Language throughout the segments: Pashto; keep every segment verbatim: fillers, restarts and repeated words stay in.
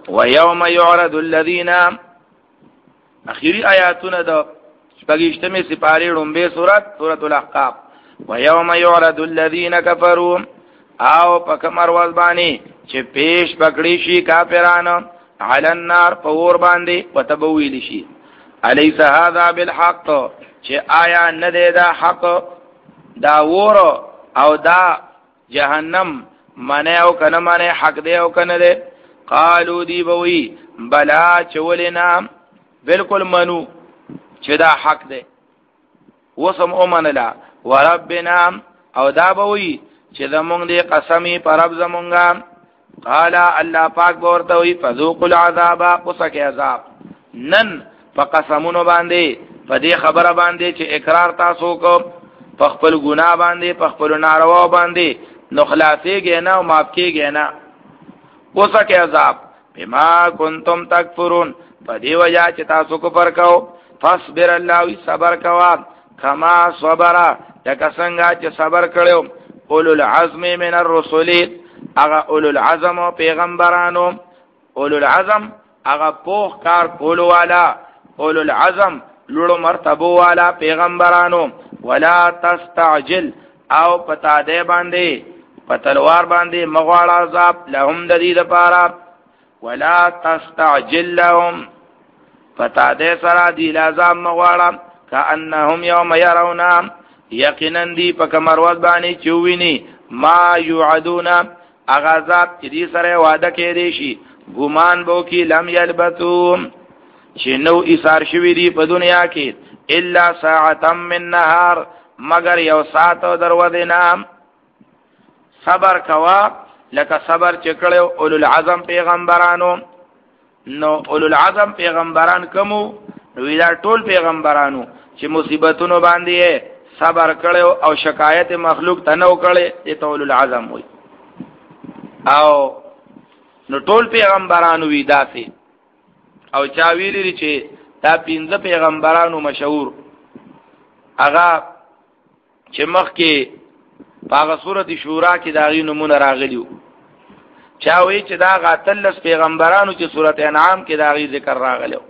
ويوم يعرض الذين اخیری آیاتونه د شپږشتمه سپاره لومبه سورۃ سورۃ الاحقاف. ويوم يعرض الذين كفروا او پکمر ول باندې چې پیش پکړی شي کافرانو علی النار پور باندې وتبویل شي الیس هذا بالحق چې آیا نه دی دا حق دا ور او دا جهنم منه او کنه منه حق دی او کنه دی. قالو دی بوی بلا چولنا بالکل منو چې دا حق دی وسم اومنلا وربنا او دا بوی چې زمونږ دی قسمی پر رب زمونږه. قال الله پاک ورته وی فذوقوا العذاب وسکه عذاب نن فقسمونو باندې په دې خبره باندې چې اقرار تاسو کو په خپل ګناه باندې په خپل ناروا باندې نو خلاصيږي نه او معاف کیږي نه وسکه عذاب بما کنتم تکفرون په دې وجہ چې تاسو کفر کو. فاصبر الله وی صبر کوا کما صبر لکه څنګه چې صبر کړو اولو العزم من الرسل اغا اولو العزم پیغمبرانو. اولو العزم اغا پوخ کار کولو والا اولو العزم لړو مرتبو والا پیغمبرانو. ولا تستعجل او پتا دې باندې پتلوار باندې مغواړه عذاب لهم د دې لپاره. ولا تستعجل لهم پتا دې سره دې عذاب مغواړه کأنهم یوم يرون یقینا دی په کمرود باندې چویني ما یعدون اغازات چې دې سره وعده کې دي شي ګمان بو کې لم یلبثو چې نو ایثار شوی دی په دنیا کې الا ساعه من نهار مگر یو ساعت دروازه نام. صبر کوا لکه صبر چې کړو اولو العزم پیغمبرانو. نو اولو العزم پیغمبران کومو نو دا ټول پیغمبرانو چې مصیبتونو باندې صبر کړو او شکایت مخلوق ته نو کړي ته اولو العزم وي. او نو ټول پیغمبرانو وی داسې او چا ویلي چې دا پنځه پیغمبرانو مشهور هغه چې مخکې هغه سورۃ شورا کې داغي نمونه راغلیو. چا وی چې دا غاتلس پیغمبرانو چې سورۃ انعام کې داغي ذکر راغلیو.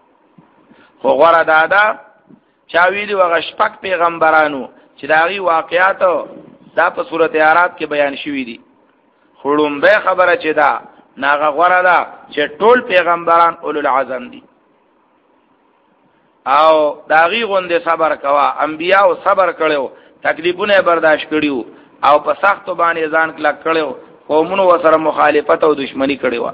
خو غره دادا چا ویلی هغه شپږ پیغمبرانو چې داغي واقعات دا په سورۃ اعراف کې بیان شوي دي. خړوم به خبره چې دا ناغه غره دا چې ټول پیغمبران اولو العزم دي او داغي غوندې صبر کوا. انبیاء صبر کړو تکلیفونه برداشت کړیو او په سخت باندې ځان کلک کړو قومونو وسره مخالفت او دشمنی کړو.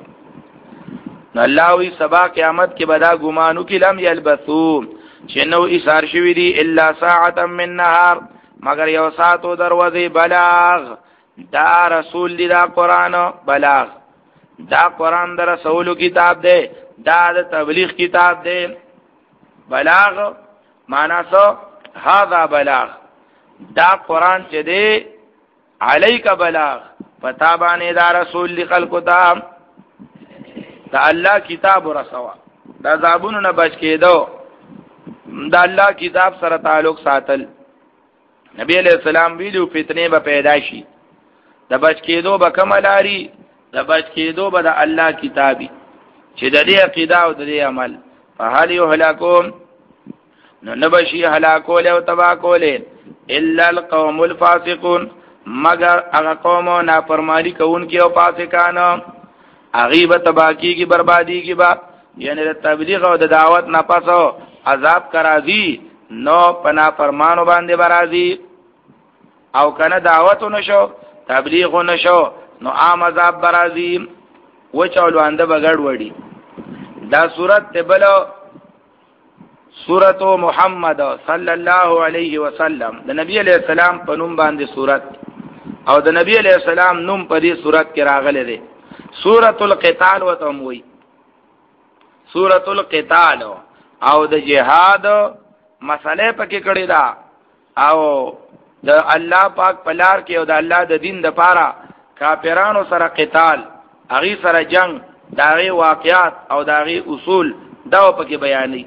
نو الله وی سبا قیامت کې بدا ګمانو کې لم یلبثو چې نو ایثار شوی دی الا ساعه من نهار مگر یو ساعتو دروازه بلاغ. دا رسول دی دا قران بلاغ دا قران در رسول کتاب دی دا د تبلیغ کتاب دی. بلاغ معنا څه هاذا بلاغ دا قران چې دی علیک بلاغ پتا باندې دا رسول لخلق ته دا الله کتاب ورسوا دا زابونو نه بچ کېدو دا الله کتاب سره تعلق ساتل. نبی علیہ السلام ویلو فتنه به پیدا شي د بچ کېدو به کملاري د بچ کېدو به د الله کتابي چې د دې عقیده او د دې عمل فهل یهلكون نو نبشي هلاکول او تبا کول الا القوم الفاسقون مگر هغه قوم نافرمانی کوونکي او فاسقان غیبه تباکی کی بربادی کی با یعنی د تبلیغ او د دعوت نه پاسو عذاب کرازی نو پنا فرمانو باندې برازي او کنه دعوت نشو تبلیغ نشو نو عام عذاب برازي و چولو انده بغړ وړي. دا سورت تبلو سورۃ محمد صلی الله علیه وسلم د نبی علیہ السلام په نوم باندې سورت او د نبی علیہ السلام نوم په دې سورت کې راغلی دی. سورۃ القتال وته موي سورۃ القتال او د جهاد مسئله پکې کړی دا او د الله پاک پلار کې او د الله د دین د پاره کافرانو سره قتال اغي سره جنگ داغي واقعات او داغي اصول دا پکې بیانې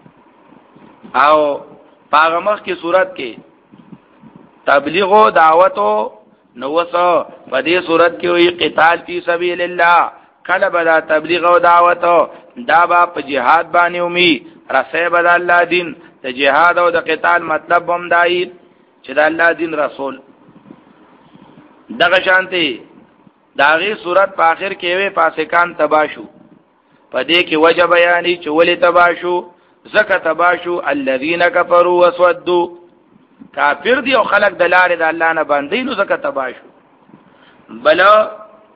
او پاغمخ کی صورت کې تبلیغ او دعوت نو وسو په دې صورت کې وی قتال فی سبیل الله کله به تبلیغ او دعوت دا با په جهاد باندې اومي رسې به د الله دین د جهاد او د قتال مطلب هم دای چې د الله دین رسول دغه شانتي داغي صورت په اخر کې وي فاسقان تباشو په دې کې وجه بیانې چې ولې تباشو زکه تباشو الذين كفروا وسودوا کافر دي او خلق د لارې د الله نه باندې نو زکه تباشو بلا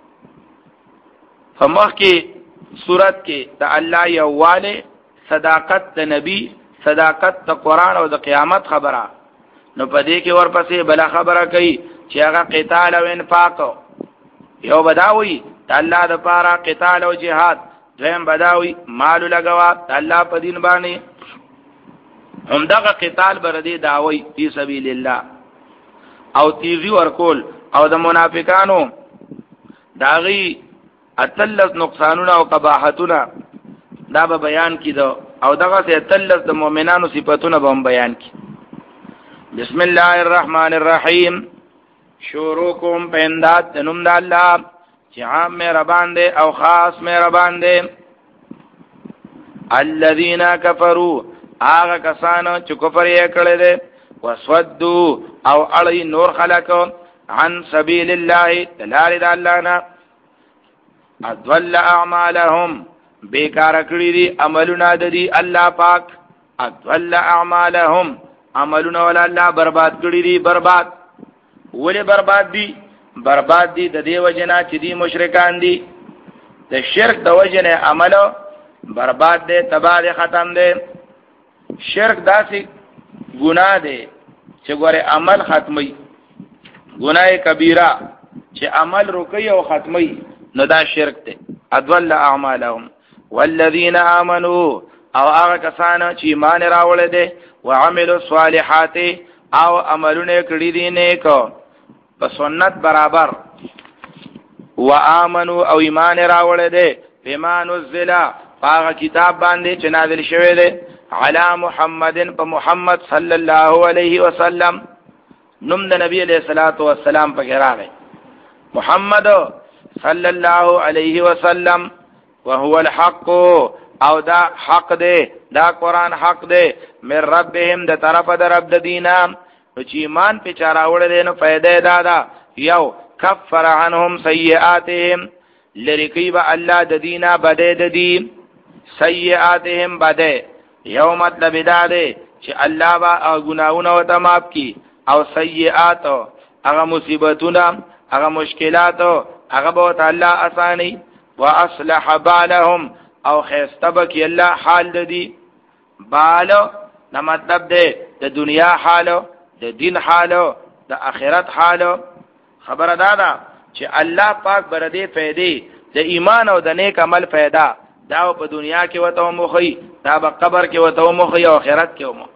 فمخ کې صورت کې د الله یواله صداقت د نبی صداقت د قران او د قیامت خبره نو په دې کې ورپسې بلا خبره کوي چې هغه قتال او انفاق یو بداوي د الله د پاره قتال او جهاد دویم بداوي مال لګوا د الله په دین باندې هم دغه قتال بردي داوي فی سبیل الله او تیزی ورکول او د منافقانو داغي اتلس نقصانونه او قباحتونه دا به بیان کیدو او دغه ته اتلس د مؤمنانو صفاتونه به بیان کی بسم الله الرحمن الرحیم شروع کوم په انداد نوم د الله چې عام مهربان دی او خاص مهربان دی الذين كفروا هغه کسانو چې کفر یې کړی دی وسودوا او اړي نور خلق عن سبيل الله دلال د الله نه اضل اعمالهم بیکار کړی دي عملونه د دي الله پاک اضل اعمالهم عملونه ول الله برباد کړی دي برباد ولې برباد دي برباد دي د دې وجنا چې دي مشرکان دي د شرک د وجنه عمل برباد دي تباہ ختم دي شرک داسې ګناه دي چې ګوره عمل ختمي ګناه کبیره چې عمل رکي او ختمي نو دا شرک دی ادول اعمالهم والذین آمنوا او هغه کسان چې ایمان راوړل دي وعملوا الصالحات او عملونه کړی دي نیک په سنت برابر وآمنوا او ایمان راوړل دي بما نزل هغه کتاب باندې چې نازل شوی دی علی محمدن په محمد صلی الله علیه وسلم نوم د نبی علیہ الصلوۃ والسلام په راغی محمد صلی الله علیه وسلم وهو الحق او دا حق دی دا قران حق دی من ربهم د طرف د رب د دینام چې ایمان په چا راوړل دي نو فائدې دادا یو کفر عنهم سیئاتهم لریکی با الله د دینا بده د دین سیئاتهم بده یو مطلب دا دی چې الله با ګناونه او معاف کی او سیئات هغه مصیبتونه هغه مشکلات هغه به تعالی اسانی واصلح بالهم او خستبک الله حال ددی بالو دا مطلب دی د دنیا حالو د دین حالو د آخرت حالو خبره دادا چې الله پاک برده فائدې د ایمان او د نیک عمل فائدہ دا په دنیا کې وته مخې دا په قبر کې وته مخې او آخرت کې مخ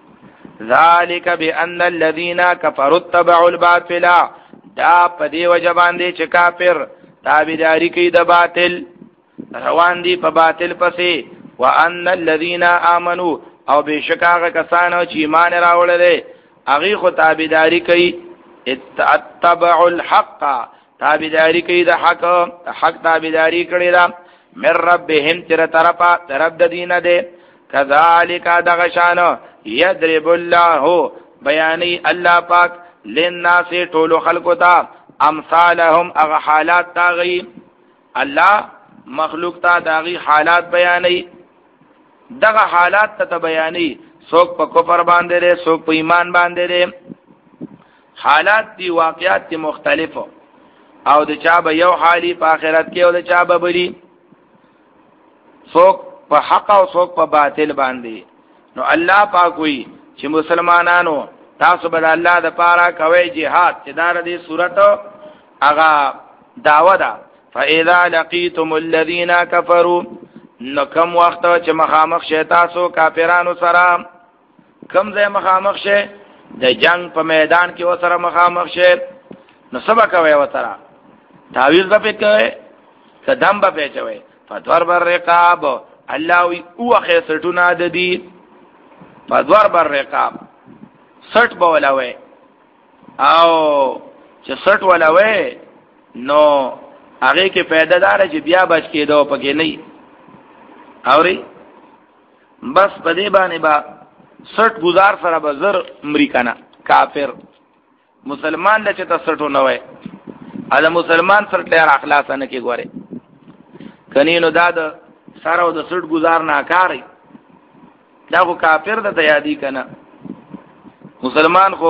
ذالک بان الذين كفروا اتبعوا الباطل دا په دی وجبان دي چې کافر تابعداري کوي د باطل روان دي په باطل پسې وان الذين امنوا او بشکاغه کسانو چې ایمان راوړل هغه خو تابعداري کوي اتبعوا الحق تابعداري کوي د حق حق تابعداري کړي دا من ربهم تر طرفا طرف د دین ده کذالک دغشانو یضرب الله بیانی الله پاک للناس ټول خلقو ته امثالهم اغه حالات تاغي الله مخلوق ته داغي حالات بیانې دغه حالات ته بیانې څوک په کفر باندې لري څوک په ایمان باندې لري حالات دي واقعات دي مختلفو او د چا به یو حالي په آخرت کې او د چا به بلی څوک په حق او څوک په باطل باندې نو الله پاک وی چې مسلمانانو تاسو به الله د پاره کوي jihad چې دار دي صورت هغه داوا ده فاذا لقيتم الذين كفروا نو کوم وخت چې مخامخ شي تاسو کافرانو سره کوم ځای مخامخ شي د جنگ په میدان کې وسره مخامخ شي نو سبا کوي وسره تعویذ به کوي قدم به چوي فدور بر رقاب الله وی او خیسټونه د دې فدور بر رقاب سټ بولاوي او چې سټ ولاوي نو هغه کې پیدا دار چې بیا بچ کېدو پکې نه اوري بس په دې باندې با سټ گزار سره بزر امریکانا کافر مسلمان له چې تاسو نه وای اده مسلمان سره ډیر اخلاص نه کې ګوره کني نو دا د سره د سټ گزار نه کاری دا خو کافر د یادی کنه مسلمان خو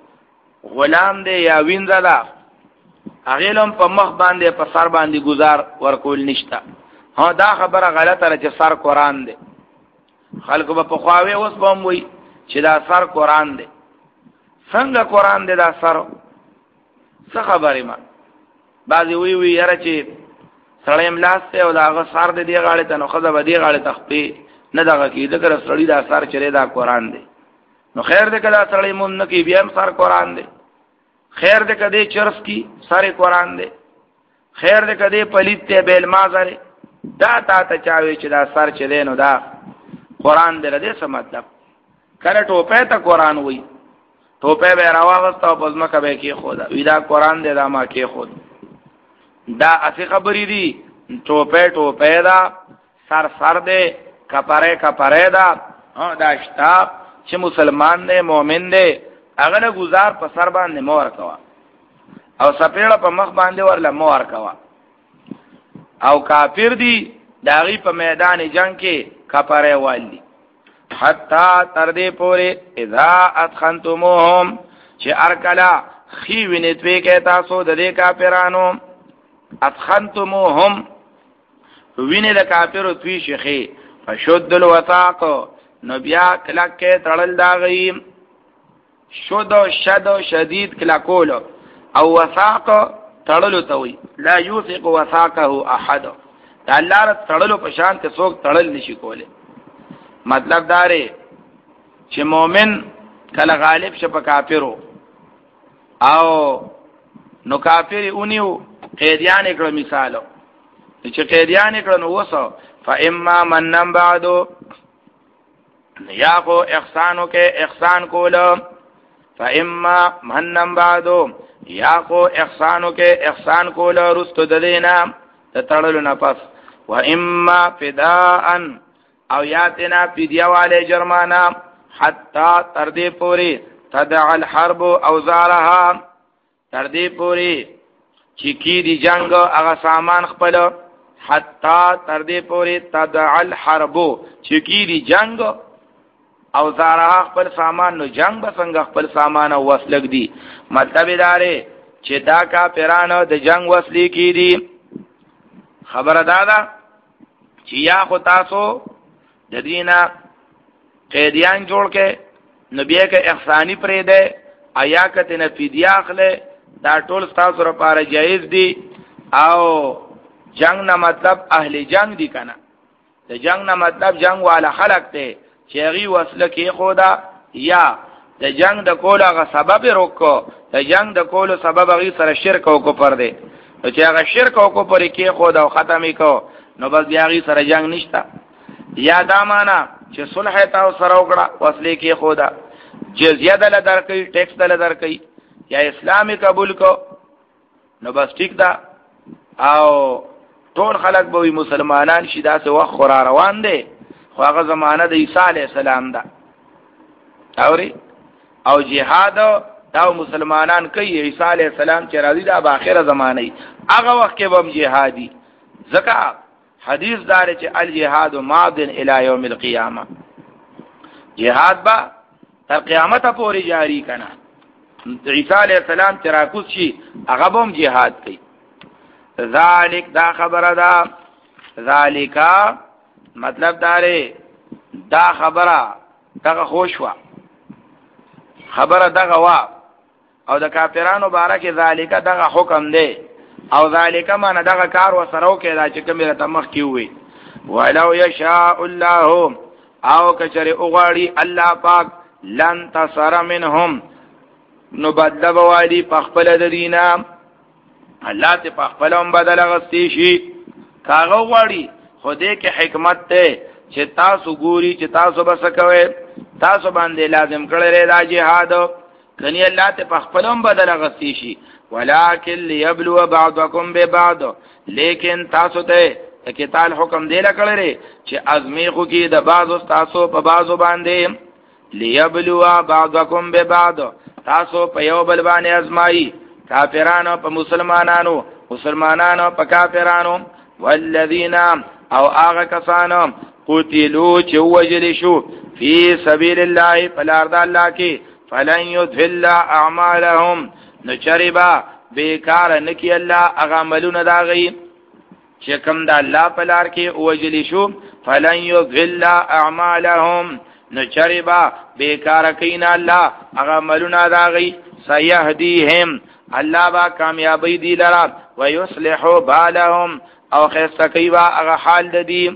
غلام دی یا وینځه دا هغه لم په مخ باندې په سر باندې گزار ورکول نشتا ها دا خبره غلطه را چې سر قران دی خلکو په خواوي اوس بم وي چې دا سر قران دی څنګه قران دی دا سر څه خبره ما بعضی وی وی یاره چې سړی املاسته او دا هغه سر دی غاړه ته نو خزه به دی غاړه تخپی نه دغه کې دغه سړی دا سر چره دا قران دی نو خیر دې کدا سړی مون نه کې بیا هم سر قران دی خیر دې کدی چرس کی سر قران دی خیر دې کدی پلیت ته بیل مازره دا تا ته چاوي چې دا سر چره نو دا قران دې دې څه مطلب کله ټوپه ته قران وای ټوپه به راوغست او پزما کبه کې خدا وی دا قران دې دا ما کې خود دا اسی خبرې دي ټوپه ټوپه دا سر سر دې کپاره کپاره دا ها دا شتا چې مسلمان دې مؤمن دې هغه نه گزار په سر باندې مور کوا او سپېړه په مخ باندې ورله مور کوا او کافر دي داغي په میدان جنگ کې کپاره والی حتا تر دې پوره اذا ادخنتموهم چې ارکلا خي وینتوي کې تاسو د دې کافرانو ادخنتموهم وینه د کافرو توي شيخي فشد الوثاق نو بیا کلک کې تړل دا غي شد شد شدید کلکول او وثاق تړلو ته وي لا يوثق وثاقه احد دا الله ر تړلو په شان ته څوک تړل نشي کوله مطلب دا دی چې مؤمن کله غالب شه په کافرو او نو کافر اونیو قیدیان کړه مثالو چې قیدیان کړه نو وسو فاما من بعدو یا کو احسانو کې احسان کولو فاما من بعدو یا کو احسانو کې احسان کولو رستو د دینا ته تړلو نه پس و اما فداء او یاتنا فدیه والے جرمانا حتا تر دې پوری تدع الحرب اوزارها تر دې پوری چې کی دی جنگ هغه سامان خپل حتا تر دې پوری تدع الحرب چې کی دی جنگ اوزارها خپل سامان نو جنگ به څنګه خپل سامان او وسلګ دی مطلب داره چې دا کافرانو د جنگ وسلې کی دی خبره دادا چې یا خو تاسو د دینه قیدیان جوړ کې نبی کې احسانی پرې ده آیا کته نه فدیه اخله دا ټول تاسو لپاره جایز دي او جنگ نه مطلب اهل جنگ دي کنه د جنگ نه مطلب جنگ والا خلق ته چې غي وسله کې خدا یا د جنگ د کوله غ سبب روکو د جنگ د کوله سبب غي سره شرک او کفر دی نو چې هغه شرک او کفر کې خدا او ختمې کو نو بس بیا غي سره جنگ نشتا یا دا معنا چې صلح تاسو سره وکړه وسلې کې خدا جزیه دل درکې ټیکس دل درکې یا اسلامي قبول کو نو بس ټیک دا او ټول خلک به مسلمانان شي دا څه وخت خورا روان دي خو هغه زمانہ د عیسی علی السلام دا اوري او جهاد دا مسلمانان کوي عیسی علی السلام چې راځي دا په اخره زمانه هغه وخت کې به جهادي زکه حدیث دار چې الجهاد ماض الى يوم القيامه جهاد با تر قیامت پورې جاری کنا عیسی علی السلام چې راکوس شي هغه به جهاد کوي ذالک دا خبره دا ذالکا مطلب داره دا خبره دغه خوشوا خبره دغه وا او د کافرانو بارکه ذالک دغه حکم دی او ذالک معنا دغه کار وسرو کې دا چې کومه تمخ کی وي ولو یشاء الله او کچره اوغاړي الله پاک لن تصر منهم نو بدل بوالي پخپل د دینا الله ته پخپلم بدل غستی شي کاغه غواړي خدای کې حکمت ته چې تاسو ګوري چې تاسو بس کوي تاسو باندې لازم کړی دا جهاد کني الله ته پخپلم بدل غستی شي ولکن لیبلو بعضکم ببعض، لیکن تاسو ته قتال حکم دی لکړی چې ازمیخو کې د بعضو تاسو په بعضو باندې، لیبلو بعضکم ببعض، تاسو په یو بل باندې ازمایي، کافرانو په مسلمانانو، مسلمانانو په کافرانو. والذین او هغه کسانو قتلوا چې وجل شو فی سبیل الله فلار د الله کې، فلن یضل اعمالهم، نو چربا بیکار نکی الله هغه عملونه دا غي چې کوم د الله په لار کې وجل شو، فلن یضل اعمالهم، نو چربا بیکار کینا الله هغه عملونه دا غي، سيهديهم، الله با کامیابی دی لرا، ويصلح بالهم، او خیسته کوي با هغه حال د دې.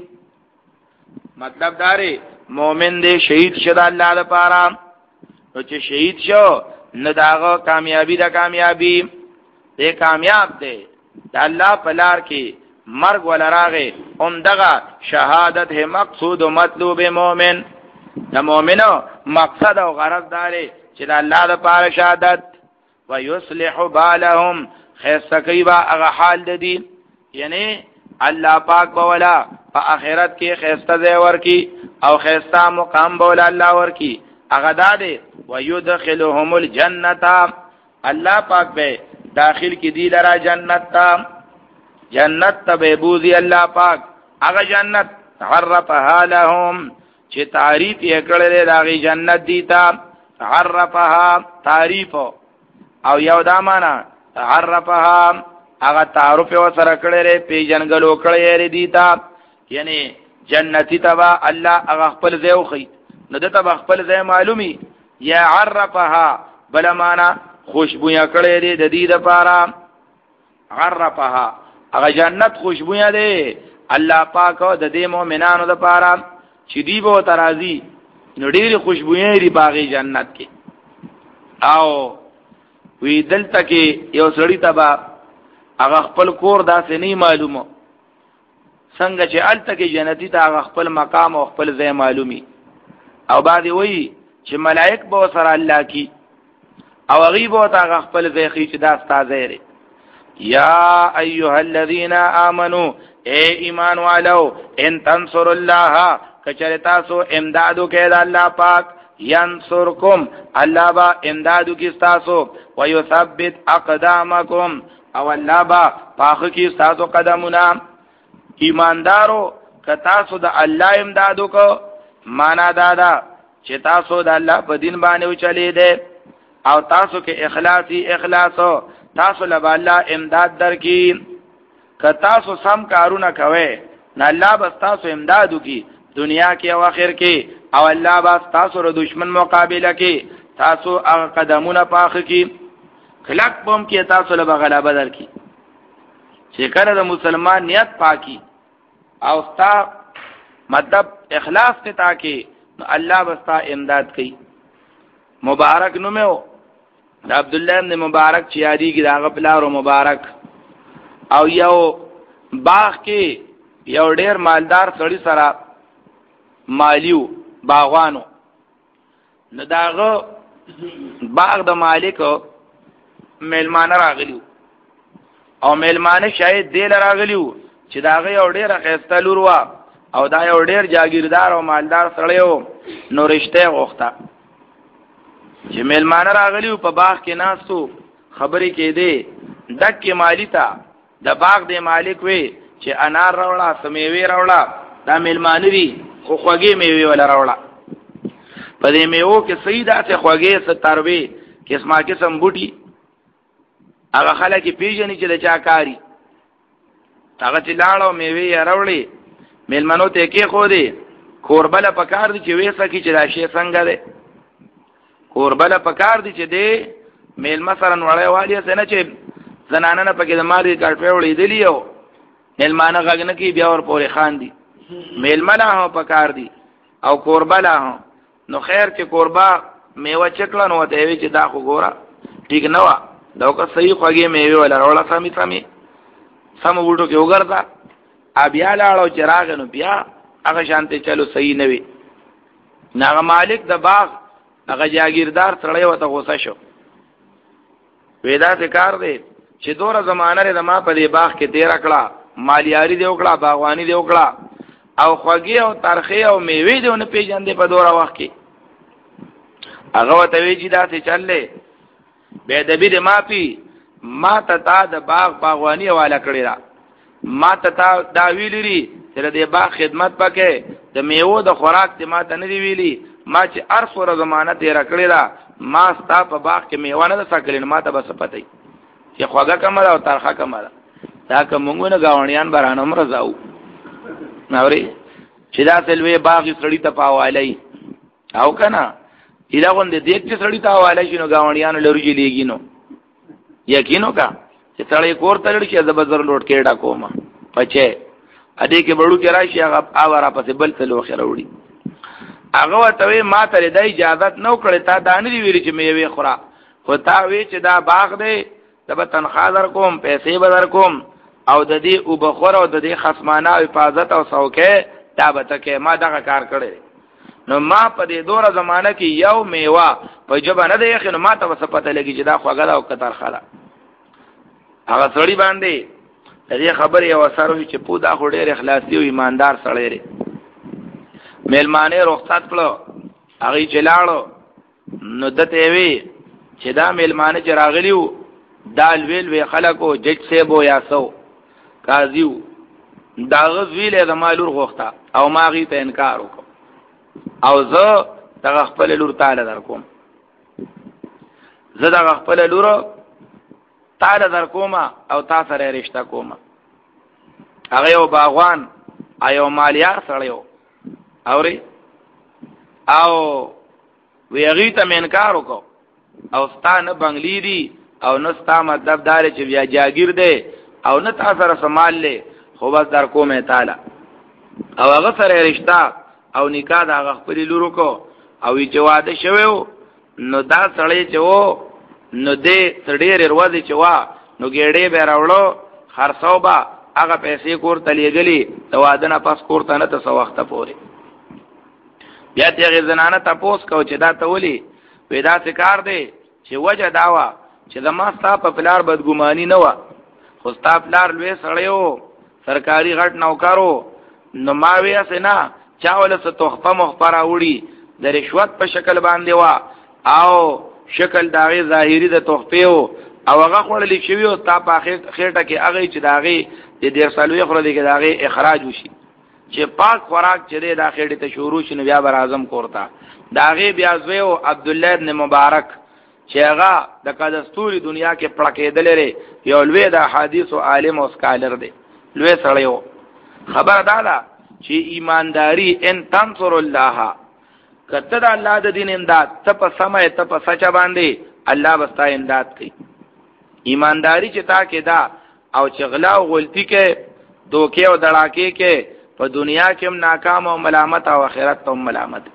مطلب داره مومن دې شهید شد الله لپاره، او چې شهید شو نه داغه کامیابی دا کامیابی دې کامیاب دی د الله په لار کې مرګ ولراغه، هم دغه شهادت ہے مقصود و مطلوب مومن. د مومنو مقصد او غرض داره چې د الله لپاره شهادت، ويصلح بالهم، خیسته کوي با هغه حال د دې، یعنی الله پاک بولا په آخرت کې خیسته ځای ورکی او خیسته مقام بولا الله ورکی، هغه داده ويدخلهم الجنه، الله پاک به داخل کی دی لرا جنت تا، جنت ته به بوزي الله پاک، هغه جنت عرفها لهم چې تعریف یې کړل داغي جنت دی تا، عرفها تعریف او یو دا معنا عرفها هغه تعارف و سره کړل په جنګلو کړی دی تا، یعنی جنتی تبا الله هغه خپل ځای وخی، نو دته خپل ځای معلومی، یا عرفها بل معنا خوشبویا کړی دی د دې لپاره، عرفها هغه جنت خوشبویا دی الله پاک د دې مؤمنانو لپاره چې دی به ترازی نو ډېری خوشبویا دی باغی جنت کې. او وی دلته کې یو سړی تبا هغه خپل کور داسې نه معلومه، څنګه چې الته کې جنتی ته هغه خپل مقام او خپل ځای معلومي، او بعد وی چې ملائک به سره الله کی او غیب او تا خپل ځای خي چې دا ستاسو دی. یا ایها الذین آمنو، اے ایمان والو، ان تنصر الله، کچره تاسو امدادو کې د الله پاک، ینصرکم، الله با امدادو کې تاسو، ويثبت اقدامکم، او الله با پاخ کې تاسو قدمونه. ایماندارو که تاسو د الله امدادو کو، معنا دادا چې تاسو د الله په دین باندې وچلې دي، او تاسو کې اخلاصي اخلاصو، تاسو له الله امداد درکې. که تاسو سم کارونه کوئ نه الله بس تاسو امدادو کی دنیا کې او آخر کې، او الله بس تاسو ر دشمن مقابله کې تاسو هغه قدمونه پاخ کې خلق بم کې تاسو له غلبه درکې. چې کله د مسلمان نیت پاکي او ستا مطلب اخلاص ته تاکي، الله بس تا امداد کوي. مبارک نومو د عبد الله بن مبارک چې یادی کې داغه پلارو مبارک، او یو باغ کې یو ډیر مالدار سړی سره مالیو باغوانو، نو داغه باغ د مالک میلمانه راغلیو، او میلمانه شاید دیل راغلیو چې داغه یو ډیر خسته لور وا، او دا یو ډیر جاگیردار او مالدار سړی و، نو رشته غوښته. چې میلمانه راغلیو په باغ کې ناستو خبرې کېده، دک مالی تا د باغ د مالک وی چې انار راوړه، سمیوي راوړه، دا میلمانه دي خو خوږې میوه ولا راوړه. په دې میوه کې سیدا څه خوږې ستاروي قسمه قسم بوټي، هغه خلک پیژنې چې د چا کاری، هغه چې لاړو میوه یې راوړې، میلمنو ته کې خو دې کوربله پکار دي چې وېسه کې چې دا شی څنګه ده، کوربله پکار دي چې دې میلمه سره وړای والی څنګه چې زنانه نه پکې د ماري کارټوي وړې دی، یو میلمانه غږنه کې بیا ور پورې خان دي، میلمنه هم پکار دي او کوربله هم. نو خیر چې کوربا میوه چکلن وته وی چې دا خو ګوره ټیک نه وا، دا که صحیح خوږې میوه ولا وړه سمې سمې سم وټو کې وګرځا، ا بیا لاړو چې راغنو بیا هغه شانته چلو صحیح نه وي. ناغه مالک د باغ هغه جاگیردار سره وته غوسه شو، وېدا څه کار دی چې دوره زمانہ لري ما په دې باغ کې تیر کړه مالیاری دی وکړه باغوانی دی وکړه او خوږی او ترخی او میوه دی نه پیژندې په دوره وخت کې هغه ته وی چې دا څه چللې به د بیر ما پی ما ته تا د باغ باغوانی والا کړی را ما ته تا دا ویلری چې د باغ خدمت پکې د میوه د خوراک ته ما ته نه دی ویلی ما چې ارسوره زمانہ تیر کړی را ما ستا په باغ کې میوه نه سکلین ما ته بس پته چې خوګه کمره او ترخه کمره دا کومونه گاونیان برانه مرزاو نوري چې دا تلوي باغ سړی ته پاوالای او کنه ایلاغون دې دیک چې سړی ته حواله شي نو گاونیان لري لېږي نو یقینو کا چې تړې کور تړل شي د بازار لوټ کې ډا کومه پچې ا دې کې بړو کې راشي هغه اوره پسې بل څه لوخه وروړي هغه ته ما ته د اجازه نو کړی تا دانه دی ویری چې مې وی خورا خو تا وی چې دا باغ دی د تنخواه در کوم پیسې به در کوم او د دې او بخور او د دې خصمانه او حفاظت او څوکې دا به ته ما دغه کار کړی نو ما په دې دوره زمانہ کې یو میوه په جبه نه دی خو ما ته وسه پته لګی چې دا خوګه او کتر خاله هغه سړی باندې دې خبرې او اثر وي چې په دا خو ډېر اخلاصي او ایماندار سړی دی مېلمانه رخصت کړو هغه چلاړو نو دته وی چې دا مېلمانه چې راغلیو دال ویل وی خلکو جج سیب و یا سو قاضیو دا غویل د مالور غوښتا او ماغي ته انکار وکړ او زه دغه خپل لور تعالی در کوم زه دغه خپل لور تعالی در کوم او تاسو سره رشتہ کوم هغه یو باغوان ایو مالیار سره اوري او ویغی ته انکار وکړ او ستانه بنگلی دی او نستا مطلب دار چې بیا جاگیر دی او نه تاسو سره سمال له خو بس در کومه تعالی او هغه سره رشتہ او نکاح دا خپل لورو کو او چې واده شوو نو دا سړی چې وو نو دې سړی ورځي چې وا نو ګېړې به راوړو خرڅو با هغه پیسې کور تلېګلی د واده نه پس کور ته نه ته وخت پورې بیا دې زنانه تاسو کو چې دا ته ولي پیدا کار دی چې وجه داوا چې زما ستا په پلار بدګماني نه و خو ستا پلار لوی سړیو سرکاري غټ نوکارو نو ما وی اسنه چاوله څه تحفه مخبره وړي د رشوت په شکل باندې وا او شکل داغه ظاهري د تحفه او هغه خړلې شوی او تا په خېټه کې هغه چې داغه د ډیر سالوي خړلې کې داغه اخراج وشي چې پاک خوراک چې د اخېټه ته شروع شنو بیا بر اعظم کوړتا داغه بیا زویو عبد الله ابن مبارک چې هغه د قدستوري دنیا کې پړکېدل لري یو لوی د حدیث او عالم او سکالر دی لوی سړیو خبر دادا چې ایمانداری ان تنصر الله کته د الله د دین امداد ته په سمه ته په سچ باندې الله بستا امداد کوي ایمانداری چې تا کې دا او چې غلا او غلطی کې دوکې او دړاکې کې په دنیا کې هم ناکام او ملامت او آخرت ته ملامت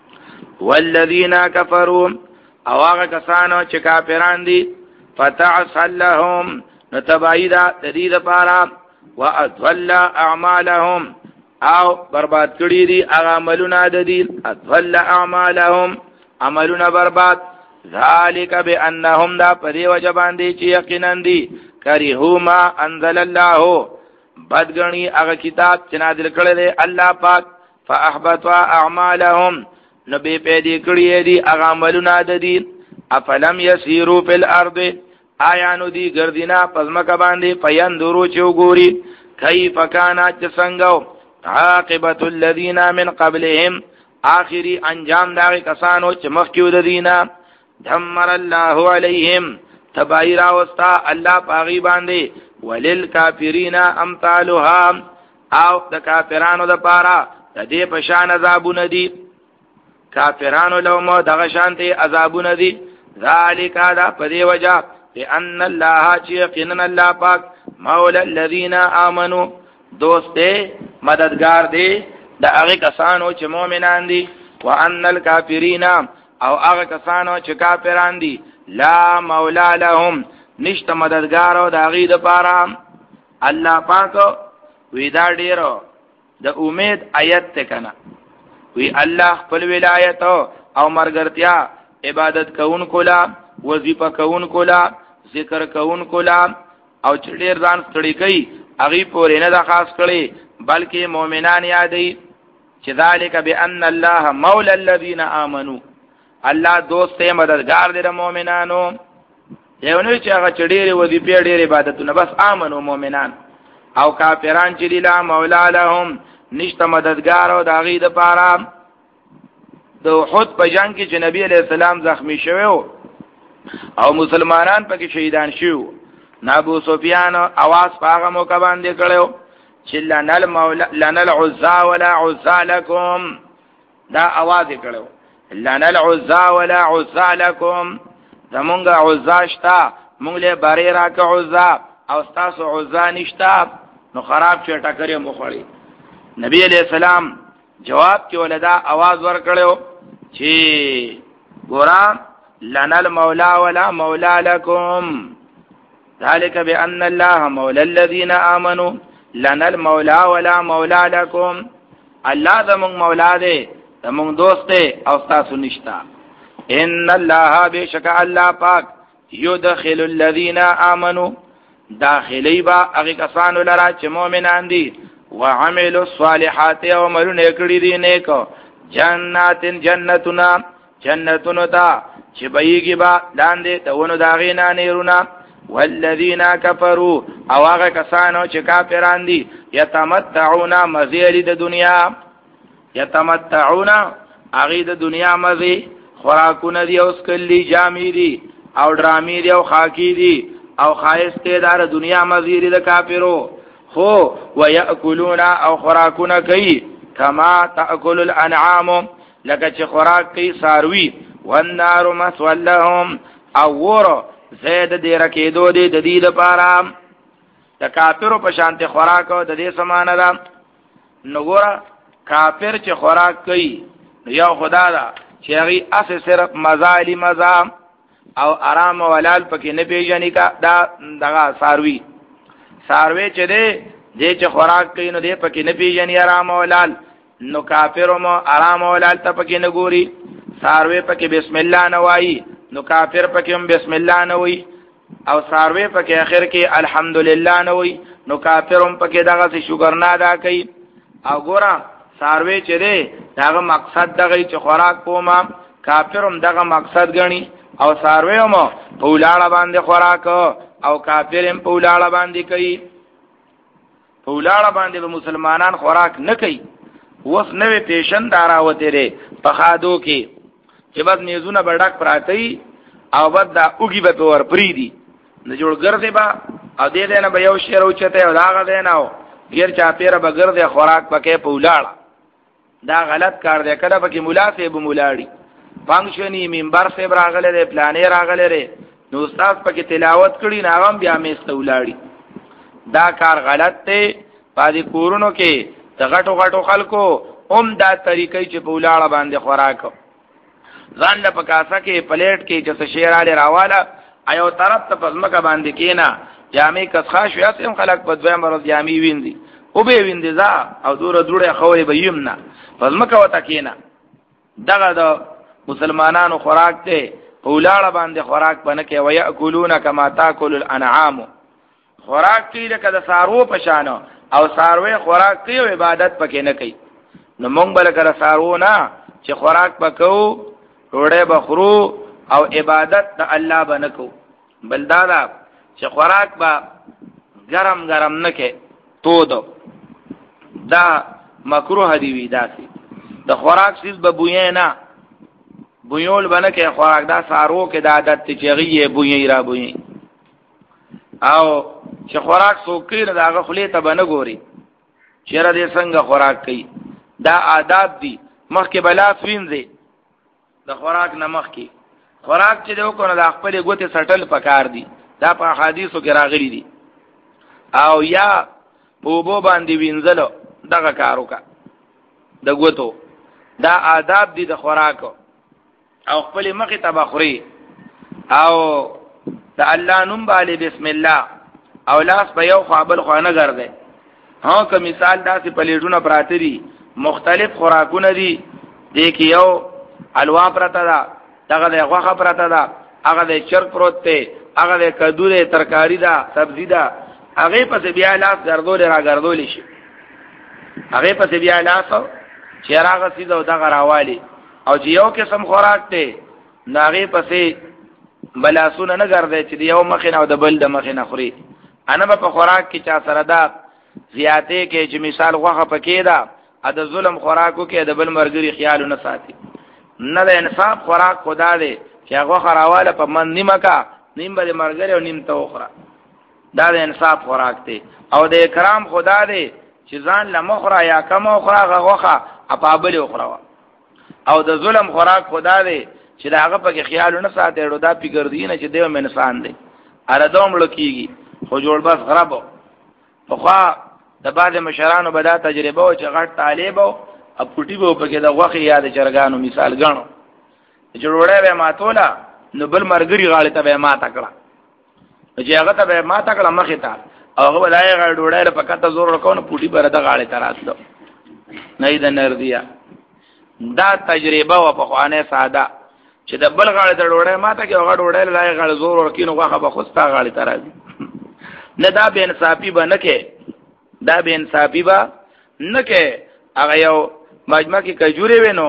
والذین کفروا او هغه کسانو چې کافران دي فتعصل لهم نتبعیدا تدید پارا واضل اعمالهم او برباد کړي دي هغه عملونه د دي اضل اعمالهم عملونه برباد ذالک بانهم دا پدې وجبان دي چې یقینا دي کریهو ما انزل الله بدګنی هغه کتاب چې نازل کړی دی الله پاک فاحبط اعمالهم نبی پیدا کړی دی هغه عملونه د دي افلم یسیروا فی الارض آیا نو دی ګرځینا پزماکه باندې پیندورو چوغوري کیف کان څنګه عاقبت الذین من قبلهم آخری انجام داغی کسانو چې مخکیو د دینا دمر الله علیهم تبایرا وستا الله پاغي باندې وللکافرین امثالها او د کافرانو د پارا د دې پشان عذابونه دي کافرانو لومو دغه شانتي عذابونه دي ذالک دا پدې وجہ بان الله چې یقینا الله پاک مولا الذین آمنوا دوست دے مددگار دے دا هغه کسانو چې مؤمنان دي وان الکافرین او هغه کسانو چې کافران دي لا مولا لهم نشته مددگار او د هغه د پاره الله پاک وی دا ډیرو د امید آیت ته کنه وی الله خپل ولایت او مرګرتیا عبادت کوون کولا وظیفه کوون کولا ذکر کوون کولا او چې ډیر ځان ستړي کوي هغه پورې نه د خاص کړي بلکې مؤمنان یادې چې ذالک بان الله مولا الذين امنوا الله دوست یې مددگار دی د مؤمنانو یو نه چې هغه چډېری ودی په ډېر عبادتونه بس امنو مؤمنان او کافران چې لا مولا لهم نشته مددگار او داغي د پاره د احد په جنگ کې چې نبی علیہ السلام زخمی شوی او مسلمانان پکې شهیدان شو ابو سفیان اواز پاغه موقع باندې کړو چې لنل مولا لنل عزا ولا عزا لكم دا اواز کړو لنل عزا ولا عزا لكم زمونږ عزا شتا مونږ له بری راک عزا او تاسو عزا نشتا نو خراب چې ټکرې مخړي نبی علیہ السلام جواب کې ولدا आवाज ور کړو چې ګورا لنل مولا ولا مولا لكم ذلك بان الله مولى الذين امنوا لنل مولا ولا مولا لكم الله زمون مولا دې زمون دوست او تاسو نشتا ان الله بشک الله پاک يدخل الذين امنوا داخلي با هغه کسانو لرا چې مؤمنان دي وعملوا الصالحات او عملونه کړی دي نیک جنات جنتنا جنتنا تا چې بېږي با لاندې دونو داغینا نیرونا والذین کفروا او هغه کسانو چې کافران دي یتمتعون مزید د دنیا یتمتعون هغه د دنیا مزي خوراکونه دي او سکلی جامې دي او ډرامې دي او خاکی دي او خایسته دار دنیا مزید د کافرو خو ويأكلون او خوراکونه کوي کما تأكل الانعام لکه چې خوراک کوي ساروي والنار مثوى لهم او ور زید دې رکیدو دې د دې لپاره د کافرو په شانته خوراک او د دې سمانه ده نګورا کافر چې خوراک کوي یو خدا دا چې هغه اسه صرف مزالی مزا او آرام ولال پکې نه پیژنې کا دا دغه ساروي ساروي چې دې دې چې خوراک کوي نو دې پکې نه پیژنې آرام ولال نو کافرو مو آرام ولال ته پکې نه ګوري ساروي پکې بسم الله نه وایي نو کافر پکې هم بسم الله نه وایي او ساروي پکې اخر کې الحمدلله نه وایي نو کافر هم پکې دغه شکر نه ادا کوي او ګورم ساروي چې دی دغه مقصد دغه چې خوراک کوما کافر هم دغه مقصد غني او ساروي هم په ولاړه باندې خوراک او کافر هم په ولاړه باندې کوي په ولاړه باندې به مسلمانان خوراک نه کوي وس نوې پیشن داراوته لري په خادو کې چې بس میزونه بډک پراتی او بد دا اوګي به په ور پریدي نه جوړ ګرځي با او دې دې نه به یو شیر اوچته او داغه دې نه غیر چا پیره به ګرځي خوراک پکې په ولاړه دا غلط کار دی کله پکې مولا صاحب مولاړي فنکشنی منبر صاحب راغله دې پلانې راغله لري نو استاد پکې تلاوت کړي ناغم بیا میسته ولاړي دا کار غلط دی پادې کورونو کې غټو غټو خلکو هم دا طریقې چې په ولاړه باندې خوراک ځان له پکاسه کې پلیټ کې چې شیراله راواله ایو طرف ته پزماکه باندې کینا جامې کسخه شویا سم خلک په دوه مرز جامې ویندي او به ویندي ځا او دوره دوره خوري به یمنا پزماکه وتا کینا دغه د مسلمانانو خوراک ته په ولاړه باندې خوراک باندې کې ويأكلون كما تاكل الانعام خوراک کې لکه د سارو پشانو او ساروی خوراک کوي او عبادت پکې نه کوي نو مونږ بل کړه سارو نه چې خوراک پکو روړې بخرو او عبادت د الله بنکو بل دا چې خوراک با ګرم ګرم نه کې تو دو دا مکروه دی وی داسي د خوراک سیس به بوې نه بویول بنکه خوراک دا سارو کې د عادت چغیه بوې را بوې او چې خوراک څوکې نه داغه خلی ته بنه ګوري چیرې دې څنګه خوراک کوي دا آداب دي مخکې بلا سوینځي د خوراک نه مخکې خوراک چې دیو کنه د خپل ګوتې سټل پکار دي دا په حدیثو کې راغلي دي او یا بوبو باندې وینځلو دغه کارو کا د ګوتو دا آداب دي د خوراک او خپل مخې ته بخوري او د الله نوم باندې بسم الله او لاس په یو خپل خانه ګرځي ها که مثال داسې پلیټونه پراته دي مختلف خوراکونه دي د کې یو الوا پراته ده دغه د غوخه پراته ده هغه د چرګ پروت ته هغه د کدو د ترکاری دا سبزی دا هغه پس بیا لاس ګرځول را ګرځول شي هغه پس بیا لاس چې راغ سیده او دغه راوالی او چې یو قسم خوراک ته ناغه پسې بلاسونه نه ګرځي چې یو مخینه او د بل د مخینه خوري انا په خوراک کې چا سره دا زیاته کې چې مثال غوخه پکې دا ا د ظلم خوراکو کې د بل مرګري خیال نه ساتي نه د انصاف خوراک خدا دی چې هغه خراواله په من نیمه کا نیم به مرګري او نیم ته اخرى دا د انصاف خوراک دی او د اکرام خدا دی چې ځان لمخرا یا کم اخرى غوخه اپابل اخرى او د ظلم خوراک خدا دی چې دا هغه په خیال نه ساتي ورو دا پیګردي نه چې دیو انسان دی اره دوم لکېږي خو جوړ بس غربو په خوا د بعض مشرانو به دا تجربه او چې غټ طالب او پټي به په کې د غوخي یاد چرګانو مثال غنو چې وروړې به ماتولا نو بل مرګري غاړه ته به ماته کړه چې هغه ته به ماته کړه مخې ته هغه ولای غړ وروړې په کته زور ورکونه پټي بر د غاړه ته راتلو نه د نردیا دا تجربه او په خوانه ساده چې د بل غاړه ته وروړې ماته کې هغه وروړې لای غړ زور ورکینو غوخه به خوستا غاړه ته راځي نه دا به انصافي به نه کې دا به انصافي به نه کې هغه یو مجمع کې کجوري وینو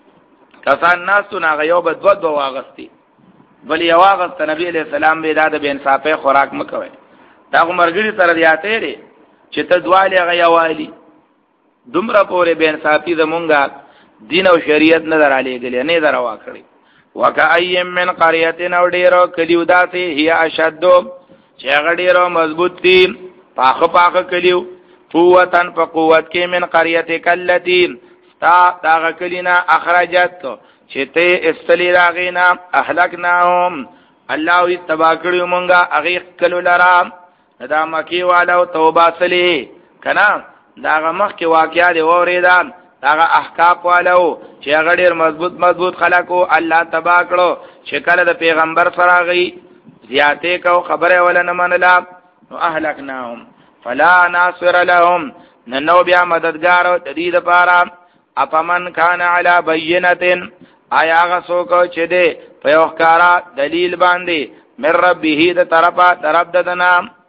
کسان ناسو نه هغه یو بد بد واغستی بل یو واغست نبی علیہ السلام به دا به انصافي خوراک مکوي دا مرګري سره دیاته لري چې ته دواله هغه یوالي دومره پورې به انصافي زمونږه دین او شریعت نه درالې غلې نه دروا کړی وکای من قريه او ډیرو کلیو داسې هي اشد چې هغه ډیرو مضبوط دي پاخه پاخه کلیو قوتن په قوت کې من قريه کلتی تا دا کلینا اخرجت چې ته استلی راغینا اهلکناهم الله وی تبا کړیو مونږه هغه کلو لرا دا مکی والو توبه سلی کنا دا مخ کې واقعیا دی اوریدان دا احکام والو چې هغه ډیر مضبوط مضبوط خلکو الله تبا کړو چې کله د پیغمبر سره غي زیاته کو خبره ولا نه منلا نو اهلکناهم فلا ناصر لهم ننو بیا مددگار د دې لپاره اپمن کان علی بینه آیا غسو کو چې دې په یو ښکارا دلیل باندې مر ربه د طرفا طرف ددنا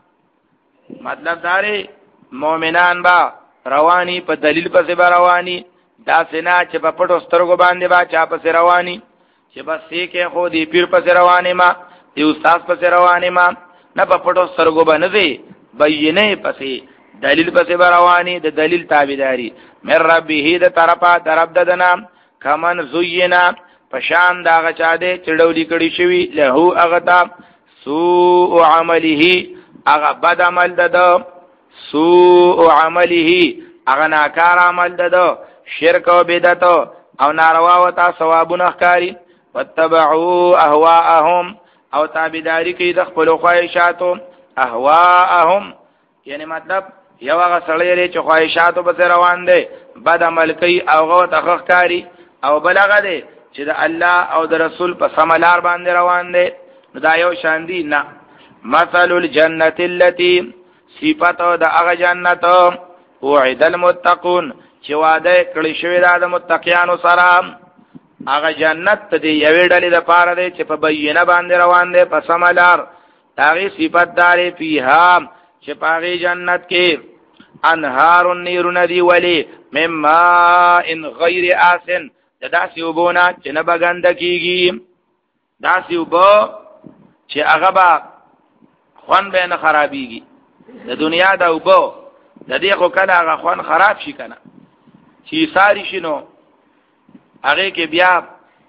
مطلب داري مؤمنان با رواني په دلیل پسې با رواني دا سنا چې په پټو سترګو باندې با چا پسې رواني چې بس یې کې خو دې پیر پسې رواني ما دې استاد پسې رواني ما نه په پټو سترګو باندې بینه پسې دلیل پسې با رواني د دلیل تابعداري مر ربه د طرفا طرف ددنا کمن زینا پشان دا غچا دې چړولې کړي شوی له هغه تا سوء عمله هغه بد عمل دد سوء عمله هغه ناکار عمل دد شرک او بدعت او ناروا او تا ثوابونه ښکاری وتبعوا اهواءهم او تابعداري کوي د خپل خواهشاتو اهواءهم یعنی مطلب یو هغه سړی چې خواهشاتو به روان دي بد عمل کوي او هغه تخخکاری او بلغه دي چې د الله او د رسول په سملار باندې روان دي دا یو شان دي نه مثل الجنه التي صفات د هغه جنت وعد المتقون چې وعده کړی شوی د متقینانو سره هغه جنت دی یوې ډلې د پاره دی چې په بینه باندې روان دي په سملار هغه صفات داري فيها چې پاغي جنت کې انهار النير ندي ولي مما ان غیر آسن داسې وبونه چې نه بغند کیږي داسې وبو چې هغه با خوان به نه خرابيږي د دنیا دا وبو د دې خو کله هغه خوان خراب شي کنه چې ساری شنو هغه کې بیا